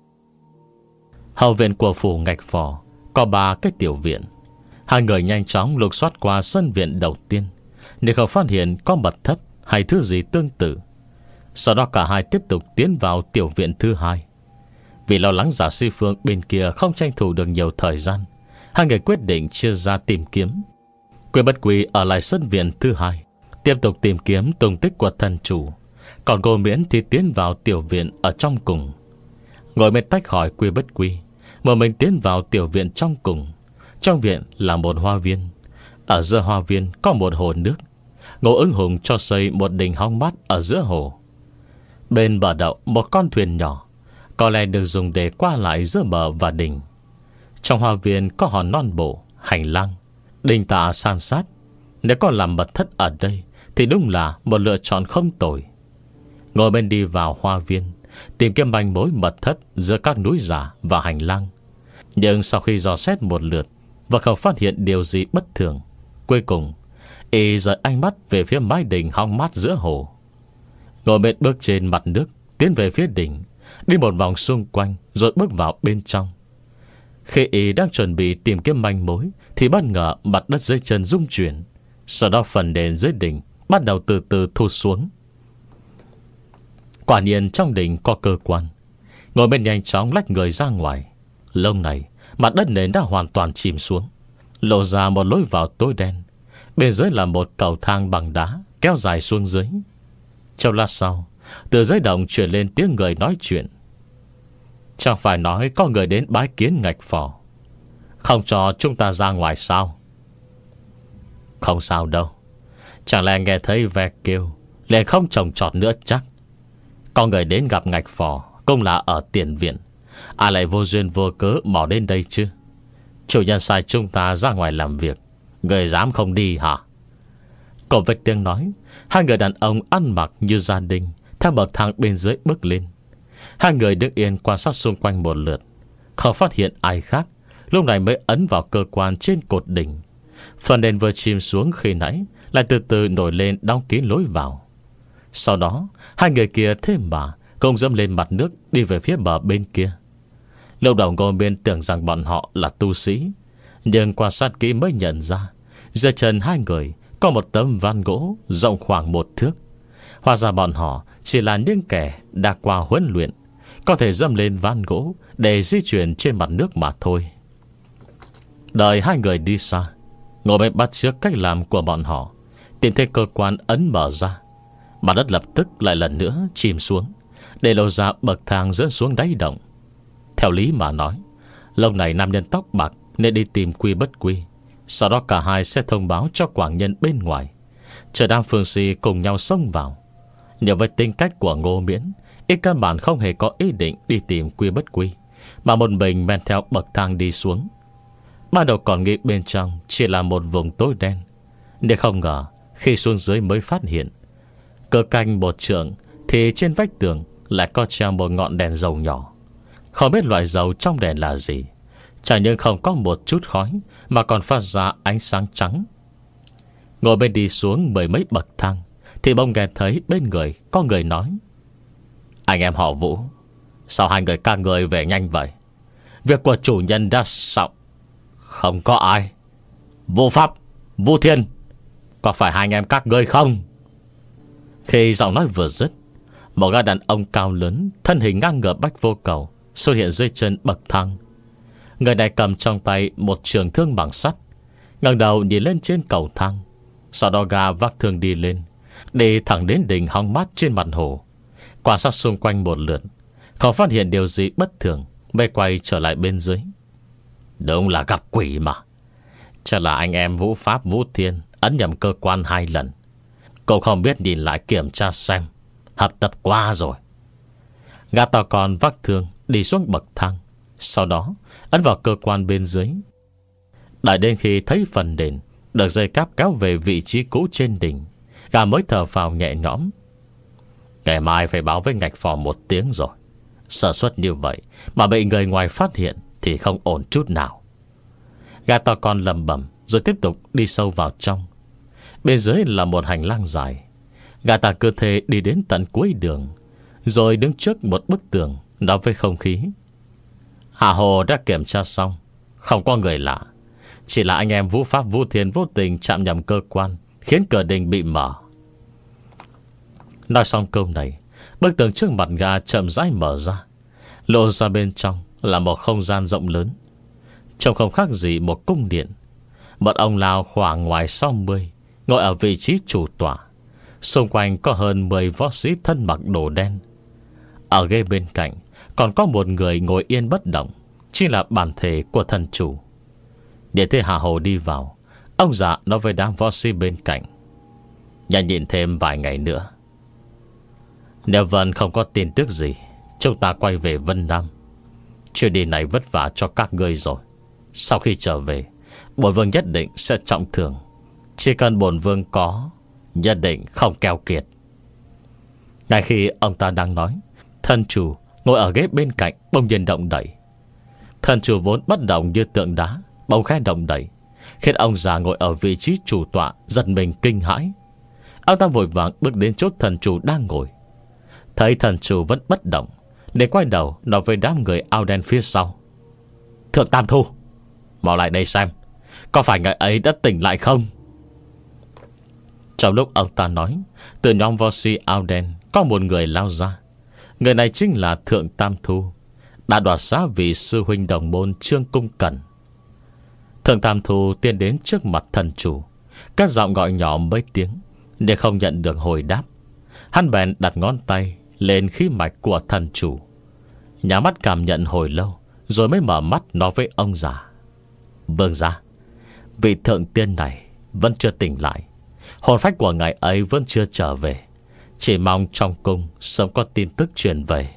A: Hậu viện của phủ Ngạch Phò có ba cái tiểu viện. Hai người nhanh chóng lục soát qua sân viện đầu tiên, nên không phát hiện có mật thất hay thứ gì tương tự. Sau đó cả hai tiếp tục tiến vào tiểu viện thứ hai. Vì lo lắng Giả Si Phương bên kia không tranh thủ được nhiều thời gian, hai người quyết định chia ra tìm kiếm. Quy Bất Quy ở lại sân viện thứ hai, tiếp tục tìm kiếm tung tích của thần chủ. Còn Ngô Miễn thì tiến vào tiểu viện ở trong cùng. Ngồi bên tách khỏi Quy Bất Quy, một mình tiến vào tiểu viện trong cùng. Trong viện là một hoa viên. Ở giữa hoa viên có một hồ nước. Ngô Ứng Hùng cho xây một đình hóng mát ở giữa hồ. Bên bờ đậu một con thuyền nhỏ, có lẽ được dùng để qua lại giữa bờ và đình. Trong hoa viên có hòn non bộ, hành lang, đình tạ san sát. Nếu có làm mật thất ở đây thì đúng là một lựa chọn không tồi. Ngồi bên đi vào hoa viên, tìm kiếm manh mối mật thất giữa các núi giả và hành lang. Nhưng sau khi dò xét một lượt và không phát hiện điều gì bất thường, cuối cùng y rời ánh mắt về phía mái đình hóng mát giữa hồ. Ngồi bên bước trên mặt nước, tiến về phía đỉnh, đi một vòng xung quanh rồi bước vào bên trong. Khi y đang chuẩn bị tìm kiếm manh mối thì bất ngờ mặt đất dưới chân rung chuyển. Sau đó phần nền dưới đỉnh bắt đầu từ từ thu xuống. Quả nhiên trong đỉnh có cơ quan. Ngồi bên nhanh chóng lách người ra ngoài. Lúc này mặt đất nền đã hoàn toàn chìm xuống, lộ ra một lối vào tối đen. Bên dưới là một cầu thang bằng đá kéo dài xuống dưới. Trong lát sau, từ dưới động truyền lên tiếng người nói chuyện. Chẳng phải nói có người đến bái kiến Ngạch Phò, không cho chúng ta ra ngoài sao? Không sao đâu. Chẳng lẽ nghe thấy ve kêu liền không trồng trọt nữa chắc? Có người đến gặp Ngạch Phò cũng là ở tiền viện, ai lại vô duyên vô cớ mò đến đây chứ? Chủ nhân sai chúng ta ra ngoài làm việc, người dám không đi hả? Cổ vạch tiếng nói, hai người đàn ông ăn mặc như gia đình theo bậc thang bên dưới bước lên. Hai người đứng yên quan sát xung quanh một lượt, không phát hiện ai khác. Lúc này mới ấn vào cơ quan trên cột đỉnh. Phần nền vừa chìm xuống khi nãy lại từ từ nổi lên đóng kín lối vào. Sau đó hai người kia thêm mà cùng dẫm lên mặt nước đi về phía bờ bên kia. Lúc đầu Ngô Miễn tưởng rằng bọn họ là tu sĩ, nhưng quan sát kỹ mới nhận ra dưới chân hai người có một tấm ván gỗ rộng khoảng một thước. Hóa ra bọn họ chỉ là những kẻ đã qua huấn luyện, có thể dẫm lên ván gỗ để di chuyển trên mặt nước mà thôi. Đợi hai người đi xa, Ngô Miễn bắt chước cách làm của bọn họ, tìm thấy cơ quan ấn mở ra. Mặt đất lập tức lại lần nữa chìm xuống, để lộ ra bậc thang dẫn xuống đáy động. Theo lý mà nói, lúc này nam nhân tóc bạc nên đi tìm Quy Bất Quy. Sau đó cả hai sẽ thông báo cho quảng nhân bên ngoài, chờ đám phương sĩ cùng nhau xông vào. Nhưng với tính cách của Ngô Miễn, ít căn bản không hề có ý định đi tìm Quy Bất Quy, mà một mình men theo bậc thang đi xuống. Ban đầu còn nghĩ bên trong chỉ là một vùng tối đen, nhưng không ngờ khi xuống dưới mới phát hiện cơ canh một trượng thì trên vách tường lại có treo một ngọn đèn dầu nhỏ. Không biết loại dầu trong đèn là gì, chẳng những không có một chút khói mà còn phát ra ánh sáng trắng. Ngồi bên đi xuống mười mấy bậc thang thì bỗng nghe thấy bên người có người nói: Anh em họ Vũ, sao hai người các người về nhanh vậy? Việc của chủ nhân đã xong. Không có ai. Vô Pháp, Vô Thiên, có phải hai anh em các ngươi không? Khi giọng nói vừa dứt, một gã đàn ông cao lớn, thân hình ngang ngửa Bách Vô Cầu xuất hiện dưới chân bậc thang. Người này cầm trong tay một trường thương bằng sắt, ngẩng đầu nhìn lên trên cầu thang. Sau đó gã vác thương đi lên, đi thẳng đến đỉnh hóng mát trên mặt hồ. Quan sát xung quanh một lượt, không phát hiện điều gì bất thường, mới quay trở lại bên dưới. Đúng là gặp quỷ mà. Chắc là anh em Vũ Pháp Vũ Thiên ấn nhầm cơ quan hai lần. Cậu không biết nhìn lại kiểm tra xem, hợp tập qua rồi. Gã to con vác thương đi xuống bậc thang, sau đó ấn vào cơ quan bên dưới. Đợi đến khi thấy phần đền được dây cáp kéo về vị trí cũ trên đỉnh, gã mới thở phào nhẹ nhõm. Ngày mai phải báo với Ngạch Phò một tiếng rồi. Sở suất như vậy mà bị người ngoài phát hiện thì không ổn chút nào. Gã to con lầm bầm rồi tiếp tục đi sâu vào trong. Bên dưới là một hành lang dài. Gã ta cơ thể đi đến tận cuối đường, rồi đứng trước một bức tường, nói với không khí: Hạ Hồ đã kiểm tra xong, không có người lạ, chỉ là anh em Vũ Pháp Vũ Thiên vô tình chạm nhầm cơ quan khiến cửa đình bị mở. Nói xong câu này, bức tường trước mặt gã chậm rãi mở ra. Lộ ra bên trong là một không gian rộng lớn, trông không khác gì một cung điện. Một ông lão khoảng ngoài sáu mươi ngồi ở vị trí chủ tọa. Xung quanh có hơn mười võ sĩ thân mặc đồ đen. Ở ghế bên cạnh còn có một người ngồi yên bất động, chính là bản thể của thần chủ. Để thế Hà Hồ đi vào, ông già nói với đám võ sĩ bên cạnh: "Nhẫn nhịn thêm vài ngày nữa. Nếu Vân không có tin tức gì, chúng ta quay về Vân Nam. Chuyện đi này vất vả cho các ngươi rồi. Sau khi trở về, bổn vương nhất định sẽ trọng thưởng. Chỉ cần bổn vương có, nhất định không keo kiệt." Ngay khi ông ta đang nói, thần chủ ngồi ở ghế bên cạnh bỗng nhiên động đậy. Thần chủ vốn bất động như tượng đá, bỗng khẽ động đậy, khiến ông già ngồi ở vị trí chủ tọa giật mình kinh hãi. Ông ta vội vàng bước đến chỗ thần chủ đang ngồi. Thấy thần chủ vẫn bất động, liền quay đầu nói với đám người áo đen phía sau: "Thượng Tam Thu, mau lại đây xem, có phải ngài ấy đã tỉnh lại không?" Trong lúc ông ta nói, từ nhóm võ sĩ áo đen có một người lao ra. Người này chính là Thượng Tam Thu, đã đoạt xá vì sư huynh đồng môn Trương Cung Cẩn. Thượng Tam Thu tiến đến trước mặt thần chủ, các giọng gọi nhỏ mấy tiếng để không nhận được hồi đáp. Hắn bèn đặt ngón tay lên khí mạch của thần chủ, nhắm mắt cảm nhận hồi lâu, rồi mới mở mắt nói với ông già: "Vương gia, vị thượng tiên này vẫn chưa tỉnh lại. Hồn phách của ngài ấy vẫn chưa trở về. Chỉ mong trong cung sớm có tin tức truyền về."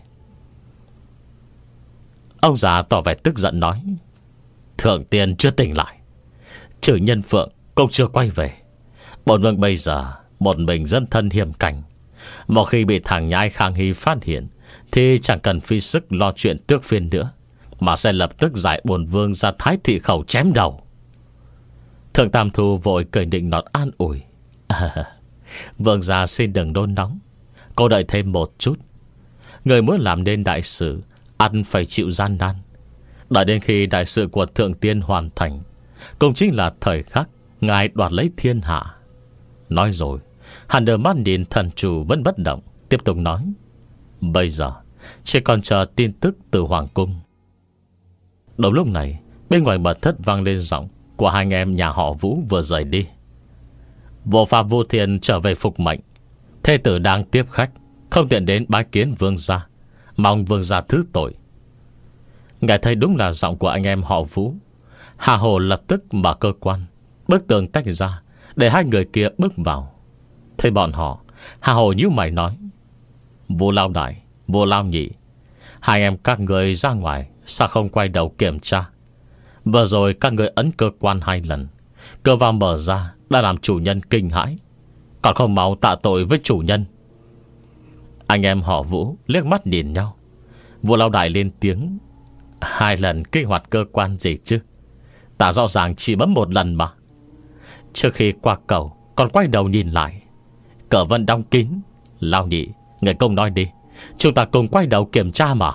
A: Ông già tỏ vẻ tức giận nói: "Thượng tiên chưa tỉnh lại, trừ Nhân Phượng cũng chưa quay về. Bổn vương bây giờ một mình dân thân hiểm cảnh. Một khi bị thằng nhãi Khang Hy phát hiện, thì chẳng cần phi sức lo chuyện tước phiên nữa, mà sẽ lập tức giải bổn vương ra thái thị khẩu chém đầu." Thượng Tam Thu vội cười định nọt an ủi: à, "Vương gia xin đừng đôn nóng, cô đợi thêm một chút. Người muốn làm nên đại sự, ăn phải chịu gian nan. Đợi đến khi đại sự của thượng tiên hoàn thành, cũng chính là thời khắc ngài đoạt lấy thiên hạ." Nói rồi, hắn đưa mắt nhìn thần chủ vẫn bất động, tiếp tục nói: "Bây giờ chỉ còn chờ tin tức từ hoàng cung." Đúng lúc này, bên ngoài mật thất vang lên giọng của hai anh em nhà họ Vũ vừa rời đi: "Vô Pháp Vô Thiên trở về phục mệnh. Thê tử đang tiếp khách, không tiện đến bái kiến vương gia, mong vương gia thứ tội." Nghe thấy đúng là giọng của anh em họ Vũ, Hà Hồ lập tức mở cơ quan, bức tường tách ra để hai người kia bước vào. Thấy bọn họ, Hà Hồ nhíu mày nói: "Vô Lao đại, Vô Lao nhị, hai em các người ra ngoài sao không quay đầu kiểm tra? Vừa rồi các người ấn cơ quan hai lần, cơ vào mở ra đã làm chủ nhân kinh hãi, còn không mau tạ tội với chủ nhân." Anh em họ Vũ liếc mắt nhìn nhau. Vô Lao đại lên tiếng: "Hai lần kích hoạt cơ quan gì chứ? Ta rõ ràng chỉ bấm một lần mà. Trước khi qua cầu còn quay đầu nhìn lại, cửa vẫn đóng kín. Lao nhị, người công nói đi, chúng ta cùng quay đầu kiểm tra mà."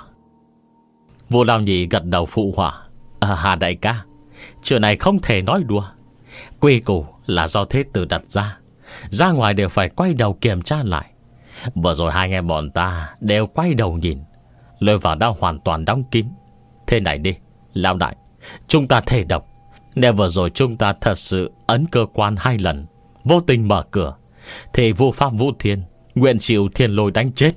A: Vô Lao nhị gật đầu phụ họa: à, "Hà đại ca, chuyện này không thể nói đùa. Quy củ là do thế tử đặt ra, ra ngoài đều phải quay đầu kiểm tra lại. Vừa rồi hai anh em bọn ta đều quay đầu nhìn, lôi vào đã hoàn toàn đóng kín. Thế này đi, Lao đại, chúng ta thề độc, nếu vừa rồi chúng ta thật sự ấn cơ quan hai lần, vô tình mở cửa, thì vô Pháp Vũ Thiên nguyện chịu thiên lôi đánh chết."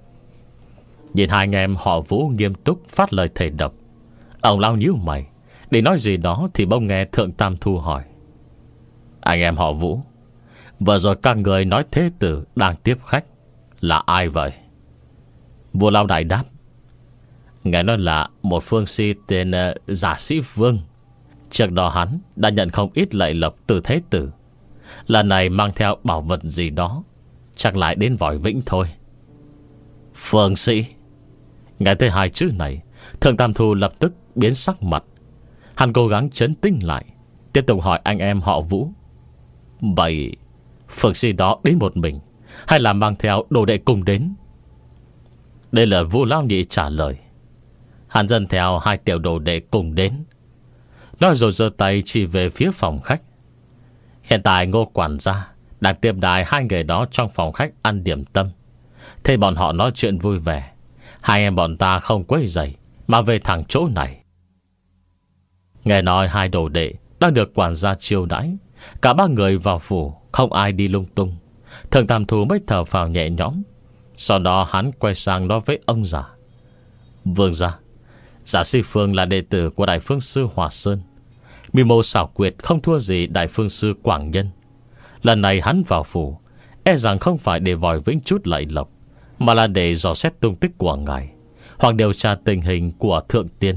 A: Nhìn hai anh em họ Vũ nghiêm túc phát lời thề độc, ông Lao nhíu mày để nói gì đó, thì bỗng nghe Thượng Tam Thu hỏi: "Anh em họ Vũ, vừa rồi các người nói thế tử đang tiếp khách là ai vậy?" Vua Lao đại đáp: "Nghe nói là một phương si tên uh, Giả Sĩ Vương. Trước đó hắn đã nhận không ít lạy lộc từ thế tử. Lần này mang theo bảo vật gì đó, chắc lại đến Vòi Vĩnh thôi." Phương sĩ. Nghe thấy hai chữ này, Thượng Tam Thu lập tức biến sắc mặt. Hắn cố gắng trấn tĩnh lại, tiếp tục hỏi anh em họ Vũ: "Vậy phương sĩ đó đến một mình, hay là mang theo đồ đệ cùng đến?" Đây là Vu Lao nhị trả lời: "Hắn dẫn theo hai tiểu đồ đệ cùng đến." Nói rồi giơ tay chỉ về phía phòng khách: "Hiện tại Ngô quản gia đang tiếp đài hai người đó trong phòng khách ăn điểm tâm. Thế bọn họ nói chuyện vui vẻ. Hai em bọn ta không quấy rầy mà về thẳng chỗ này. Nghe nói hai đồ đệ đang được quản gia chiêu đãi. Cả ba người vào phủ, không ai đi lung tung. Thường Tam Thu mới thở phào nhẹ nhõm. Sau đó hắn quay sang nói với ông già: Vương gia, Giả Si Phương là đệ tử của Đại Phương Sư Hòa Sơn, mưu mô xảo quyệt không thua gì Đại Phương Sư Quảng Nhân. Lần này hắn vào phủ, e rằng không phải để vòi vĩnh chút lợi lộc, mà là để dò xét tung tích của ngài, hoặc điều tra tình hình của Thượng Tiên.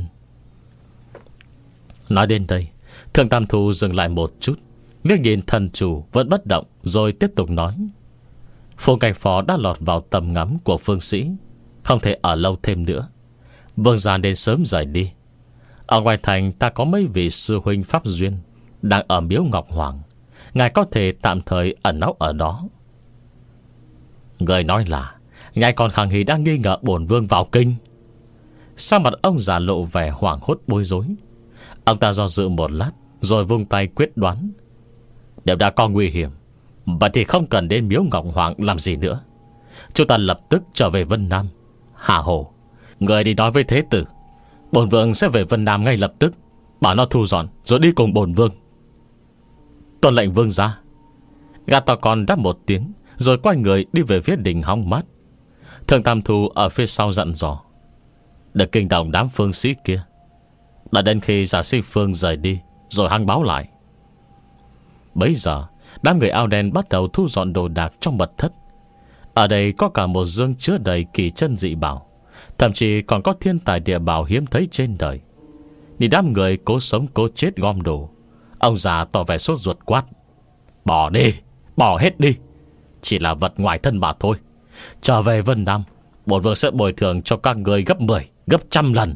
A: Nói đến đây, Thường Tam Thu dừng lại một chút, liếc nhìn thần chủ vẫn bất động, rồi tiếp tục nói: Phùng Cảnh Phó đã lọt vào tầm ngắm của phương sĩ, không thể ở lâu thêm nữa. Vương gia nên sớm rời đi. Ở ngoài thành ta có mấy vị sư huynh pháp duyên đang ở miếu Ngọc Hoàng, ngài có thể tạm thời ẩn náu ở đó. Người nói là ngài còn khẳng hì đang nghi ngờ bổn vương vào kinh. Sao mặt ông già lộ vẻ hoảng hốt bối rối. Ông ta do dự một lát, rồi vung tay quyết đoán: Nếu đã có nguy hiểm, vậy thì không cần đến miếu Ngọc Hoàng làm gì nữa. Chúng ta lập tức trở về Vân Nam. Hà Hồ, người đi nói với thế tử, bổn vương sẽ về Vân Nam ngay lập tức, bảo nó thu dọn rồi đi cùng bổn vương. Tuân lệnh vương gia. Gã to con đáp một tiếng, rồi quay người đi về phía đình Hóng Mát. Thường Tam Thu ở phía sau dặn dò: Đừng kinh động đám phương sĩ kia, đã đến khi Giả Si Phương rời đi rồi hăng báo lại. Bấy giờ đám người áo đen bắt đầu thu dọn đồ đạc trong mật thất. Ở đây có cả một dương chứa đầy kỳ chân dị bảo, thậm chí còn có thiên tài địa bảo hiếm thấy trên đời. Nhìn đám người cố sống cố chết gom đồ, ông già tỏ vẻ sốt ruột quát: Bỏ đi, bỏ hết đi. Chỉ là vật ngoài thân mà thôi. Trở về Vân Nam, bổn vương sẽ bồi thường cho các người gấp mười, gấp trăm lần.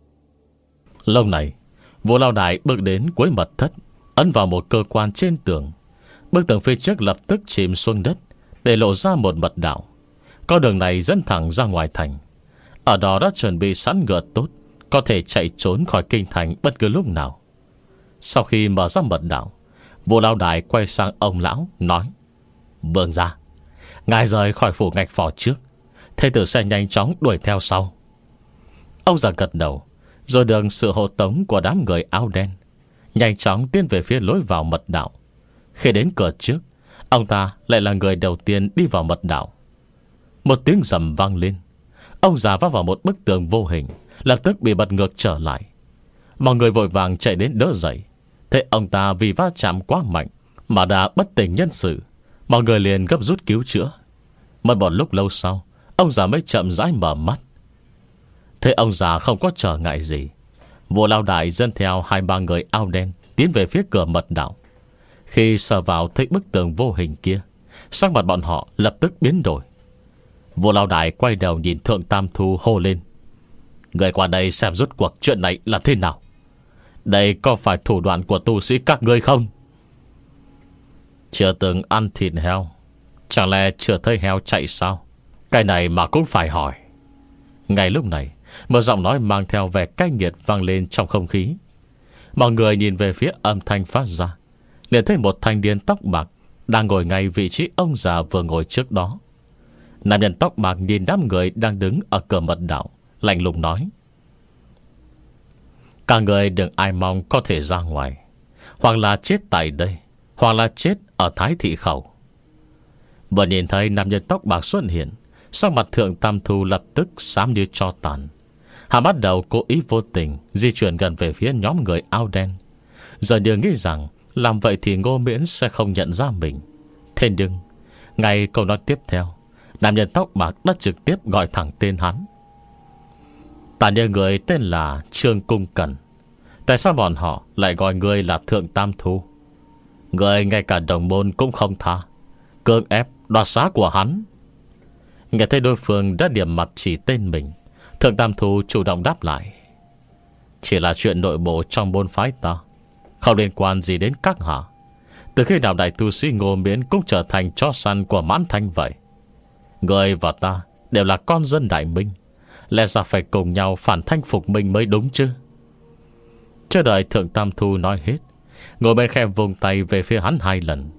A: Lâu này, Vô Lao Đài bước đến cuối mật thất, ấn vào một cơ quan trên tường. Bức tường phía trước lập tức chìm xuống đất, để lộ ra một mật đạo. Con đường này dẫn thẳng ra ngoài thành. Ở đó đã chuẩn bị sẵn ngựa tốt, có thể chạy trốn khỏi kinh thành bất cứ lúc nào. Sau khi mở ra mật đạo, Vô Lao Đài quay sang ông lão nói: Vương gia, ngài rời khỏi phủ Ngạch Phò trước, thế tử sẽ nhanh chóng đuổi theo sau. Ông già gật đầu, rồi được sự hộ tống của đám người áo đen nhanh chóng tiến về phía lối vào mật đạo. Khi đến cửa trước, ông ta lại là người đầu tiên đi vào mật đạo. Một tiếng rầm vang lên, ông già va vào một bức tường vô hình, lập tức bị bật ngược trở lại. Mọi người vội vàng chạy đến đỡ dậy. Thế ông ta vì va chạm quá mạnh mà đã bất tỉnh nhân sự. Mọi người liền gấp rút cứu chữa. Mất một lúc lâu sau, ông già mới chậm rãi mở mắt. Thế ông già không có trở ngại gì. Vô Lao Đại dẫn theo hai ba người áo đen tiến về phía cửa mật đạo. Khi sờ vào thấy bức tường vô hình kia, sắc mặt bọn họ lập tức biến đổi. Vô Lao Đại quay đầu nhìn Thượng Tam Thu hô lên: Người qua đây xem rốt cuộc chuyện này là thế nào. Đây có phải thủ đoạn của tu sĩ các ngươi không? Chưa từng ăn thịt heo, chẳng lẽ chưa thấy heo chạy sao? Cái này mà cũng phải hỏi. Ngay lúc này, một giọng nói mang theo vẻ cay nghiệt vang lên trong không khí. Mọi người nhìn về phía âm thanh phát ra, liền thấy một thanh niên tóc bạc đang ngồi ngay vị trí ông già vừa ngồi trước đó. Nam nhân tóc bạc nhìn đám người đang đứng ở cửa mật đạo, lạnh lùng nói: Cả người đừng ai mong có thể ra ngoài, hoặc là chết tại đây, hoặc là chết ở Thái Thị Khẩu. Vừa nhìn thấy nam nhân tóc bạc xuất hiện, sắc mặt Thượng Tam Thu lập tức xám như tro tàn. Hắn bắt đầu cố ý vô tình di chuyển gần về phía nhóm người áo đen. Giờ đều nghĩ rằng làm vậy thì Ngô Miễn sẽ không nhận ra mình. Thế nhưng ngay câu nói tiếp theo, nam nhân tóc bạc đã trực tiếp gọi thẳng tên hắn. Ta nhớ người tên là Trương Cung Cần. Tại sao bọn họ lại gọi người là Thượng Tam Thu? Người ngay cả đồng môn cũng không tha, cưỡng ép đoạt xá của hắn. Nghe thấy đối phương đã điểm mặt chỉ tên mình, Thượng Tam Thu chủ động đáp lại: Chỉ là chuyện nội bộ trong môn phái ta, không liên quan gì đến các hạ. Từ khi nào đại tu sĩ Ngô Miễn cũng trở thành chó săn của Mãn Thanh vậy? Người và ta đều là con dân Đại Minh, lẽ ra phải cùng nhau phản thanh phục minh mới đúng chứ. Chưa đợi Thượng Tam Thu nói hết, Ngô Miễn khẽ vùng tay về phía hắn hai lần.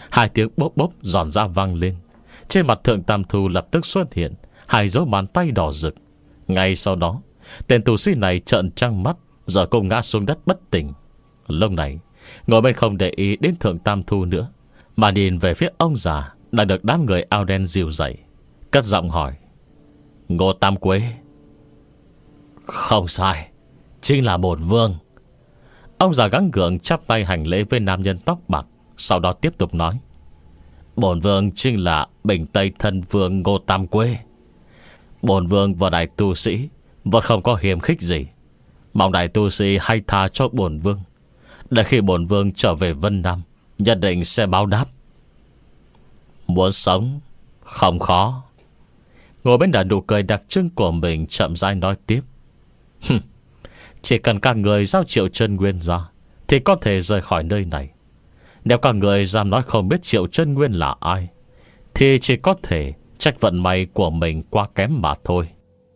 A: Hai tiếng bốp bốp giòn ra vang lên. Trên mặt Thượng Tam Thu lập tức xuất hiện hai dấu bàn tay đỏ rực. Ngay sau đó, tên tù sĩ này trợn trăng mắt, rồi cùng ngã xuống đất bất tỉnh. Lúc này, ngồi bên không để ý đến Thượng Tam Thu nữa, mà nhìn về phía ông già đang được đám người áo đen dìu dậy, cất giọng hỏi: Ngô Tam Quế? Không sai, chính là bổn vương. Ông già gắng gượng chắp tay hành lễ với nam nhân tóc bạc, sau đó tiếp tục nói: Bổn vương chính là Bình Tây Thân Vương Ngô Tam Quế. Bổn vương và đại tu sĩ vẫn không có hiềm khích gì, mong đại tu sĩ hay tha cho bổn vương. Để khi bổn vương trở về Vân Nam, nhất định sẽ báo đáp. Muốn sống không khó. Ngồi bên đàn nụ cười đặc trưng của mình chậm rãi nói tiếp: Chỉ cần các người giao Triệu Chân Nguyên ra thì có thể rời khỏi nơi này. Nếu các người dám nói không biết Triệu Chân Nguyên là ai, thì chỉ có thể trách vận may của mình quá kém mà thôi.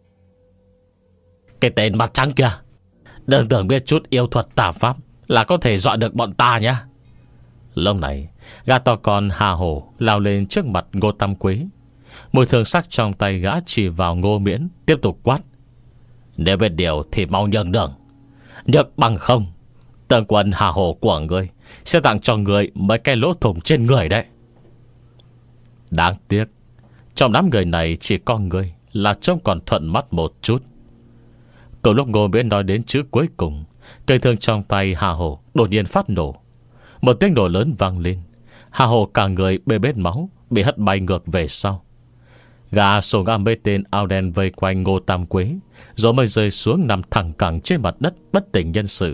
A: Cái tên mặt trắng kia, đừng tưởng biết chút yêu thuật tà pháp là có thể dọa được bọn ta nhá. Lúc này, gã to con Hà Hổ lao lên trước mặt Ngô Tam Quế. Mùi thường sắc trong tay gã chỉ vào Ngô Miễn, tiếp tục quát: Nếu biết điều thì mau nhường đường, nhược bằng không, tường quân Hà Hổ của ngươi sẽ tặng cho ngươi mấy cái lỗ thủng trên người đấy. Đáng tiếc, trong đám người này chỉ có ngươi là trông còn thuận mắt một chút. Cùng lúc Ngô Miễn nói đến chữ cuối cùng, cây thương trong tay Hà Hổ đột nhiên phát nổ. Một tiếng nổ lớn vang lên. Hà Hổ cả người bê bết máu, bị hất bay ngược về sau. Gã sổ ngã mấy tên áo đen vây quanh Ngô Tam Quế, rồi mới rơi xuống nằm thẳng cẳng trên mặt đất bất tỉnh nhân sự.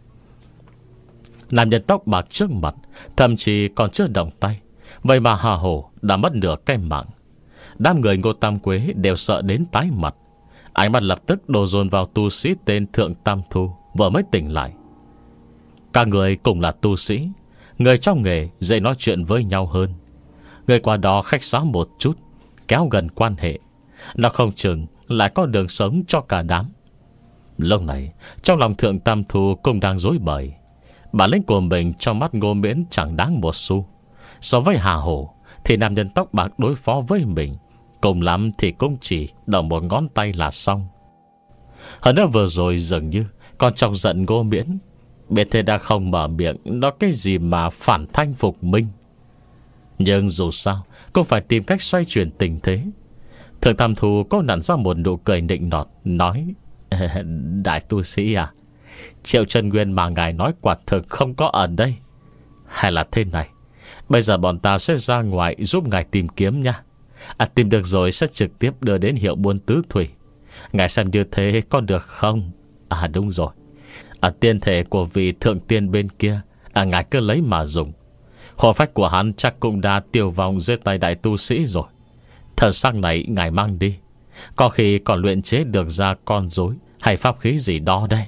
A: Nam nhân tóc bạc trước mặt thậm chí còn chưa động tay, vậy mà Hà Hổ đã mất nửa cái mạng. Đám người Ngô Tam Quế đều sợ đến tái mặt. Ánh mắt lập tức đổ dồn vào tu sĩ tên Thượng Tam Thu vừa mới tỉnh lại. Các người cùng là tu sĩ, người trong nghề dễ nói chuyện với nhau hơn. Người qua đó khách sáo một chút, kéo gần quan hệ, nó không chừng lại có đường sống cho cả đám. Lúc này, trong lòng Thượng Tam Thu cũng đang rối bời. Bản lĩnh của mình trong mắt Ngô Miễn chẳng đáng một xu. So với Hà Hổ thì nam nhân tóc bạc đối phó với mình, cùng lắm thì cũng chỉ động một ngón tay là xong. Hơn nữa vừa rồi dường như còn chọc giận Ngô Miễn. Biết thế đã không mở miệng nói cái gì mà phản thanh phục minh. Nhưng dù sao cũng phải tìm cách xoay chuyển tình thế. Thượng Tam Thu có nặn ra một nụ cười nịnh nọt, nói: Đại tu sĩ à, Triệu Chân Nguyên mà ngài nói quả thực không có ở đây. Hay là thế này, bây giờ bọn ta sẽ ra ngoài giúp ngài tìm kiếm nha. À, tìm được rồi sẽ trực tiếp đưa đến hiệu buôn tứ thủy. Ngài xem như thế có được không? À đúng rồi, à, tiên thể của vị thượng tiên bên kia, à, ngài cứ lấy mà dùng. Hồn phách của hắn chắc cũng đã tiêu vong dưới tay đại tu sĩ rồi. Thần sắc này ngài mang đi, có khi còn luyện chế được ra con rối hay pháp khí gì đó đây.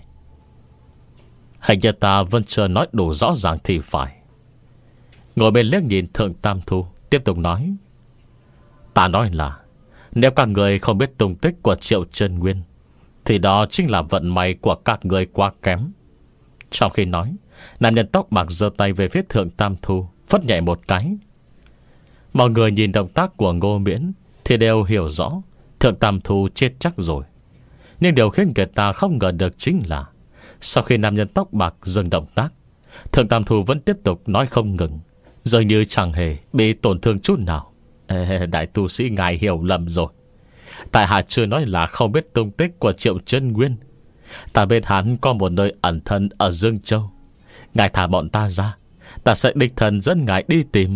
A: Hình như ta vẫn chưa nói đủ rõ ràng thì phải. Ngồi bên liếc nhìn Thượng Tam Thu, tiếp tục nói: Ta nói là nếu các người không biết tung tích của Triệu Chân Nguyên, thì đó chính là vận may của các người quá kém. Trong khi nói, nam nhân tóc bạc giơ tay về phía Thượng Tam Thu, phất nhẹ một cái. Mọi người nhìn động tác của Ngô Miễn thì đều hiểu rõ Thượng Tam Thu chết chắc rồi. Nhưng điều khiến người ta không ngờ được chính là sau khi nam nhân tóc bạc dừng động tác, Thượng Tam Thu vẫn tiếp tục nói không ngừng, dường như chẳng hề bị tổn thương chút nào. Ê, đại tu sĩ ngài hiểu lầm rồi. Tại hạ chưa nói là không biết tung tích của Triệu Chân Nguyên. Ta bên hắn có một nơi ẩn thân ở Dương Châu. Ngài thả bọn ta ra, ta sẽ đích thân dẫn ngài đi tìm.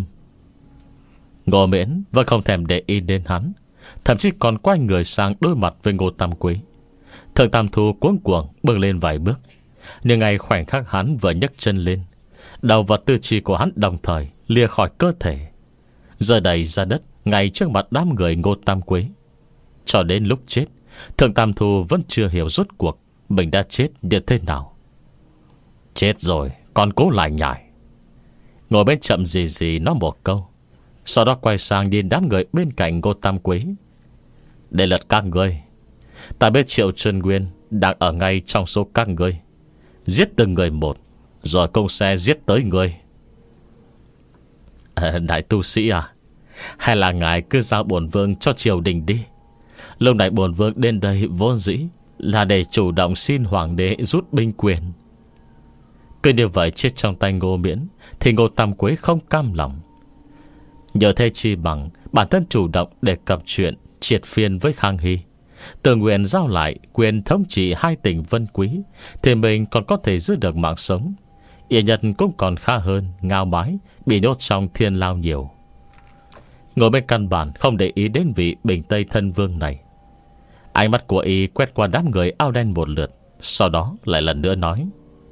A: Ngô Miễn vẫn không thèm để ý đến hắn, thậm chí còn quay người sang đối mặt với Ngô Tam Quế. Thượng Tam Thu cuống cuồng bước lên vài bước. Nhưng ngay khoảnh khắc hắn vừa nhấc chân lên, đầu và tư chi của hắn đồng thời lìa khỏi cơ thể, rơi đầy ra đất ngay trước mặt đám người Ngô Tam Quế. Cho đến lúc chết, Thượng Tam Thu vẫn chưa hiểu rốt cuộc mình đã chết như thế nào. Chết rồi còn cố lại nhải. Ngồi bên chậm gì gì nói một câu, sau đó quay sang nhìn đám người bên cạnh Ngô Tam Quế. Để lật các ngươi, ta biết Triệu Chân Nguyên đang ở ngay trong số các ngươi. Giết từng người một, rồi cũng sẽ giết tới ngươi. à, Đại tu sĩ à, hay là ngài cứ giao bổn vương cho triều đình đi. Lúc này bổn vương đến đây vốn dĩ là để chủ động xin hoàng đế rút binh quyền. Cứ như vậy chết trong tay Ngô Miễn thì Ngô Tam Quế không cam lòng. Nhờ thế chi bằng bản thân chủ động đề cập chuyện triệt phiên với Khang Hy, tự nguyện giao lại quyền thống trị hai tỉnh Vân Quý, thì mình còn có thể giữ được mạng sống. Yên Nhật cũng còn khá hơn Ngao Bái bị nhốt trong thiên lao nhiều. Ngồi bên căn bản không để ý đến vị Bình Tây thân vương này. Ánh mắt của y quét qua đám người áo đen một lượt, sau đó lại lần nữa nói: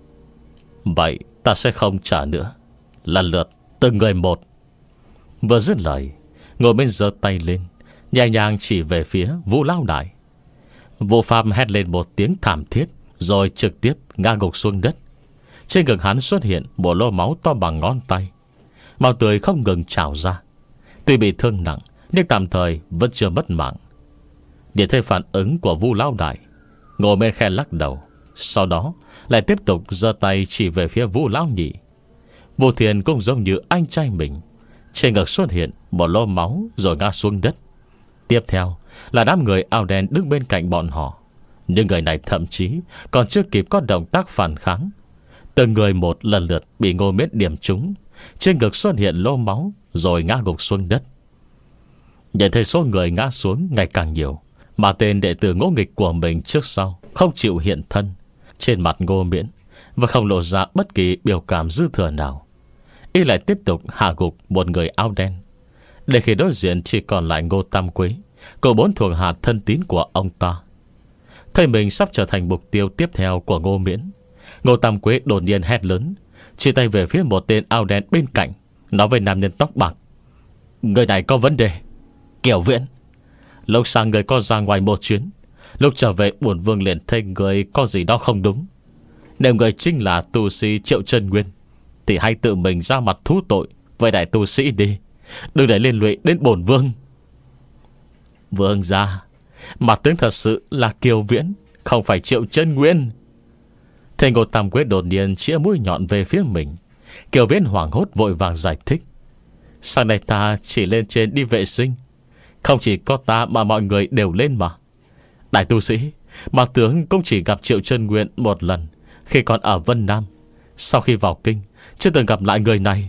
A: vậy ta sẽ không trả nữa, lần lượt từng người một. Vừa dứt lời, ngồi bên giơ tay lên, nhẹ nhàng chỉ về phía Vũ Lão Đại. Vũ Phạm hét lên một tiếng thảm thiết, rồi trực tiếp ngã gục xuống đất. Trên ngực hắn xuất hiện một lỗ máu to bằng ngón tay, máu tươi không ngừng trào ra. Tuy bị thương nặng, nhưng tạm thời vẫn chưa mất mạng. Để thấy phản ứng của Vũ Lão Đại, ngồi bên khe lắc đầu, sau đó lại tiếp tục giơ tay chỉ về phía Vũ Lão Nhị. Vũ Thiền cũng giống như anh trai mình, trên ngực xuất hiện một lỗ máu rồi ngã xuống đất. Tiếp theo là đám người áo đen đứng bên cạnh bọn họ. Nhưng người này thậm chí còn chưa kịp có động tác phản kháng, từng người một lần lượt bị Ngô Miễn điểm trúng, trên ngực xuất hiện lỗ máu rồi ngã gục xuống đất. Nhận thấy số người ngã xuống ngày càng nhiều, mà tên đệ tử ngỗ nghịch của mình trước sau không chịu hiện thân, trên mặt Ngô Miễn và không lộ ra bất kỳ biểu cảm dư thừa nào. Y lại tiếp tục hạ gục một người áo đen, để khi đối diện chỉ còn lại Ngô Tam Quế, cậu bốn thuộc hạ thân tín của ông ta. Thấy mình sắp trở thành mục tiêu tiếp theo của Ngô Miễn, Ngô Tam Quế đột nhiên hét lớn, chỉ tay về phía một tên áo đen bên cạnh, nói với nam nhân tóc bạc: người này có vấn đề. Kiều Viễn, lúc sang người có ra ngoài một chuyến, lúc trở về bổn vương liền thấy người có gì đó không đúng. Nếu người chính là tu sĩ Triệu Chân Nguyên, thì hãy tự mình ra mặt thú tội với đại tu sĩ đi, đừng để liên lụy đến bổn vương. Vương gia, mặt tướng thật sự là Kiều Viễn, không phải Triệu Chân Nguyên. Thầy Ngô Tam Quế đột nhiên chĩa mũi nhọn về phía mình. Kiều Viễn hoảng hốt vội vàng giải thích: sáng nay ta chỉ lên trên đi vệ sinh, không chỉ có ta mà mọi người đều lên mà. Đại tu sĩ, mà tướng cũng chỉ gặp Triệu Chân Nguyên một lần khi còn ở Vân Nam. Sau khi vào kinh chưa từng gặp lại người này.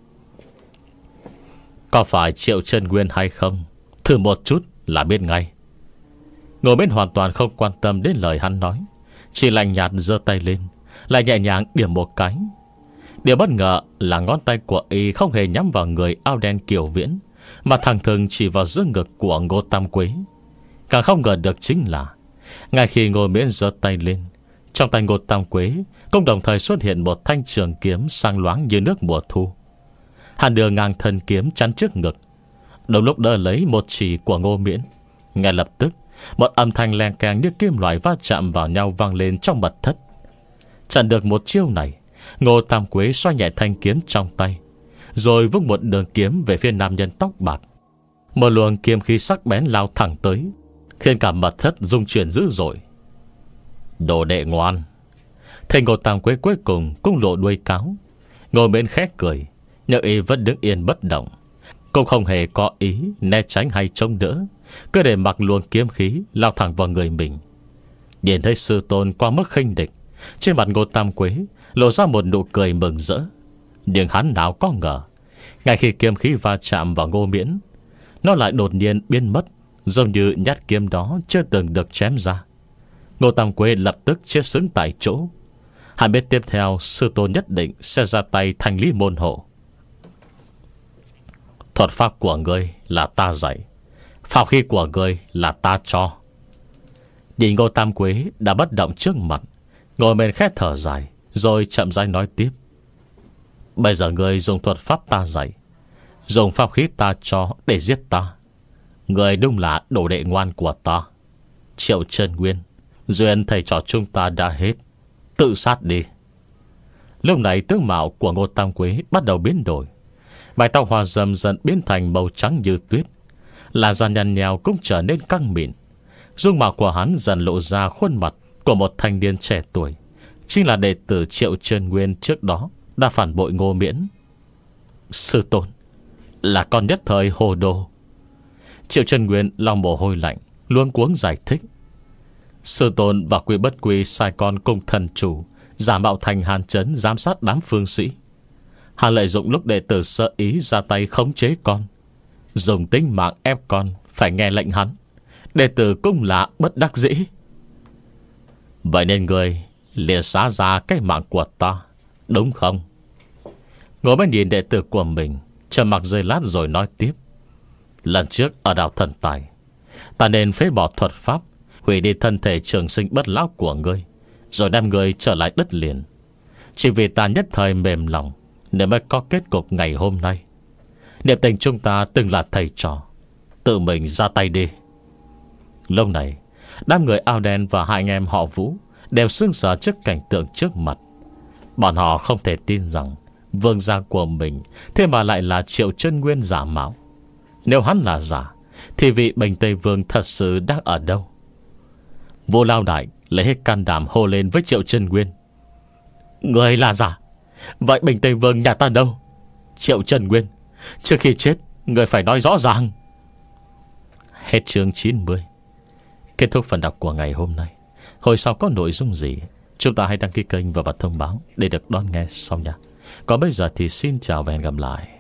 A: Có phải Triệu Chân Nguyên hay không, thử một chút là biết ngay. Ngồi bên hoàn toàn không quan tâm đến lời hắn nói, chỉ lạnh nhạt giơ tay lên, lại nhẹ nhàng điểm một cái. Điều bất ngờ là ngón tay của y không hề nhắm vào người áo đen Kiều Viễn, mà thẳng thừng chỉ vào giữa ngực của Ngô Tam Quế. Càng không ngờ được chính là ngay khi Ngô Miễn giơ tay lên, trong tay Ngô Tam Quế cũng đồng thời xuất hiện một thanh trường kiếm sáng loáng như nước mùa thu. Hắn đưa ngang thân kiếm chắn trước ngực, đồng lúc đỡ lấy một chỉ của Ngô Miễn. Ngay lập tức một âm thanh len keng như kim loại va chạm vào nhau vang lên trong mật thất. Chặn được một chiêu này, Ngô Tam Quế xoay nhẹ thanh kiếm trong tay, rồi vung một đường kiếm về phía nam nhân tóc bạc. Một luồng kiếm khí sắc bén lao thẳng tới, khiến cả mật thất rung chuyển dữ dội. Đồ đệ ngoan. Thầy Ngô Tam Quế cuối cùng cũng lộ đuôi cáo. Ngô Miễn khẽ cười, nhưng y vẫn đứng yên bất động, cũng không hề có ý né tránh hay chống đỡ, cứ để mặc luồng kiếm khí lao thẳng vào người mình. Nhìn thấy sư tôn qua mức khinh địch, trên mặt Ngô Tam Quế lộ ra một nụ cười mừng rỡ. Nhưng hắn nào có ngờ, ngay khi kiếm khí va chạm vào Ngô Miễn, nó lại đột nhiên biến mất, giống như nhát kiếm đó chưa từng được chém ra. Ngô Tam Quế lập tức chết sững tại chỗ. Hắn biết tiếp theo sư tôn nhất định sẽ ra tay thanh lý môn hộ. Thuật pháp của ngươi là ta dạy, pháp khí của ngươi là ta cho. Nhìn Ngô Tam Quế đã bất động trước mặt, ngồi bên khét thở dài, rồi chậm rãi nói tiếp: bây giờ ngươi dùng thuật pháp ta dạy, dùng pháp khí ta cho để giết ta. Ngươi đúng là đồ đệ ngoan của ta. Triệu Chân Nguyên, duyên thầy trò chúng ta đã hết, tự sát đi. Lúc này tướng mạo của Ngô Tam Quế bắt đầu biến đổi, mái tóc hoa râm dần biến thành màu trắng như tuyết, là da nhăn nheo cũng trở nên căng mịn. Dung mạo của hắn dần lộ ra khuôn mặt của một thanh niên trẻ tuổi, chính là đệ tử Triệu Chân Nguyên trước đó đã phản bội Ngô Miễn. Sư tôn, là con nhất thời hồ đồ. Triệu Chân Nguyên lòng mồ hôi lạnh, luống cuống giải thích: Sư tôn và Quy Bất Quy sai con cùng thần chủ giả mạo thành Hàn Trấn giám sát đám phương sĩ. Hắn lợi dụng lúc đệ tử sợ ý ra tay khống chế con, dùng tính mạng ép con phải nghe lệnh hắn. Đệ tử cũng là bất đắc dĩ. Vậy nên người liền xá ra cái mạng của ta, đúng không? Ngồi bên nhìn đệ tử của mình, trầm mặc giây lát rồi nói tiếp: Lần trước ở đảo Thần Tài, ta nên phế bỏ thuật pháp, hủy đi thân thể trường sinh bất lão của ngươi, rồi đem ngươi trở lại đất liền. Chỉ vì ta nhất thời mềm lòng nên mới có kết cục ngày hôm nay. Niệm tình chúng ta từng là thầy trò, tự mình ra tay đi. Lúc này, đám người áo đen và hai anh em họ Vũ đều sững sờ trước cảnh tượng trước mặt. Bọn họ không thể tin rằng vương gia của mình thế mà lại là Triệu Chân Nguyên giả mạo. Nếu hắn là giả thì vị Bình Tây Vương thật sự đang ở đâu? Vô Lao Đại lấy hết can đảm hô lên với Triệu Chân Nguyên: Người là giả? Vậy Bình Tây Vương nhà ta đâu? Triệu Chân Nguyên, trước khi chết người phải nói rõ ràng. Hết chương chín mươi. Kết thúc phần đọc của ngày hôm nay. Hồi sau có nội dung gì, chúng ta hãy đăng ký kênh và bật thông báo để được đón nghe sau nha. Còn bây giờ thì xin chào và hẹn gặp lại.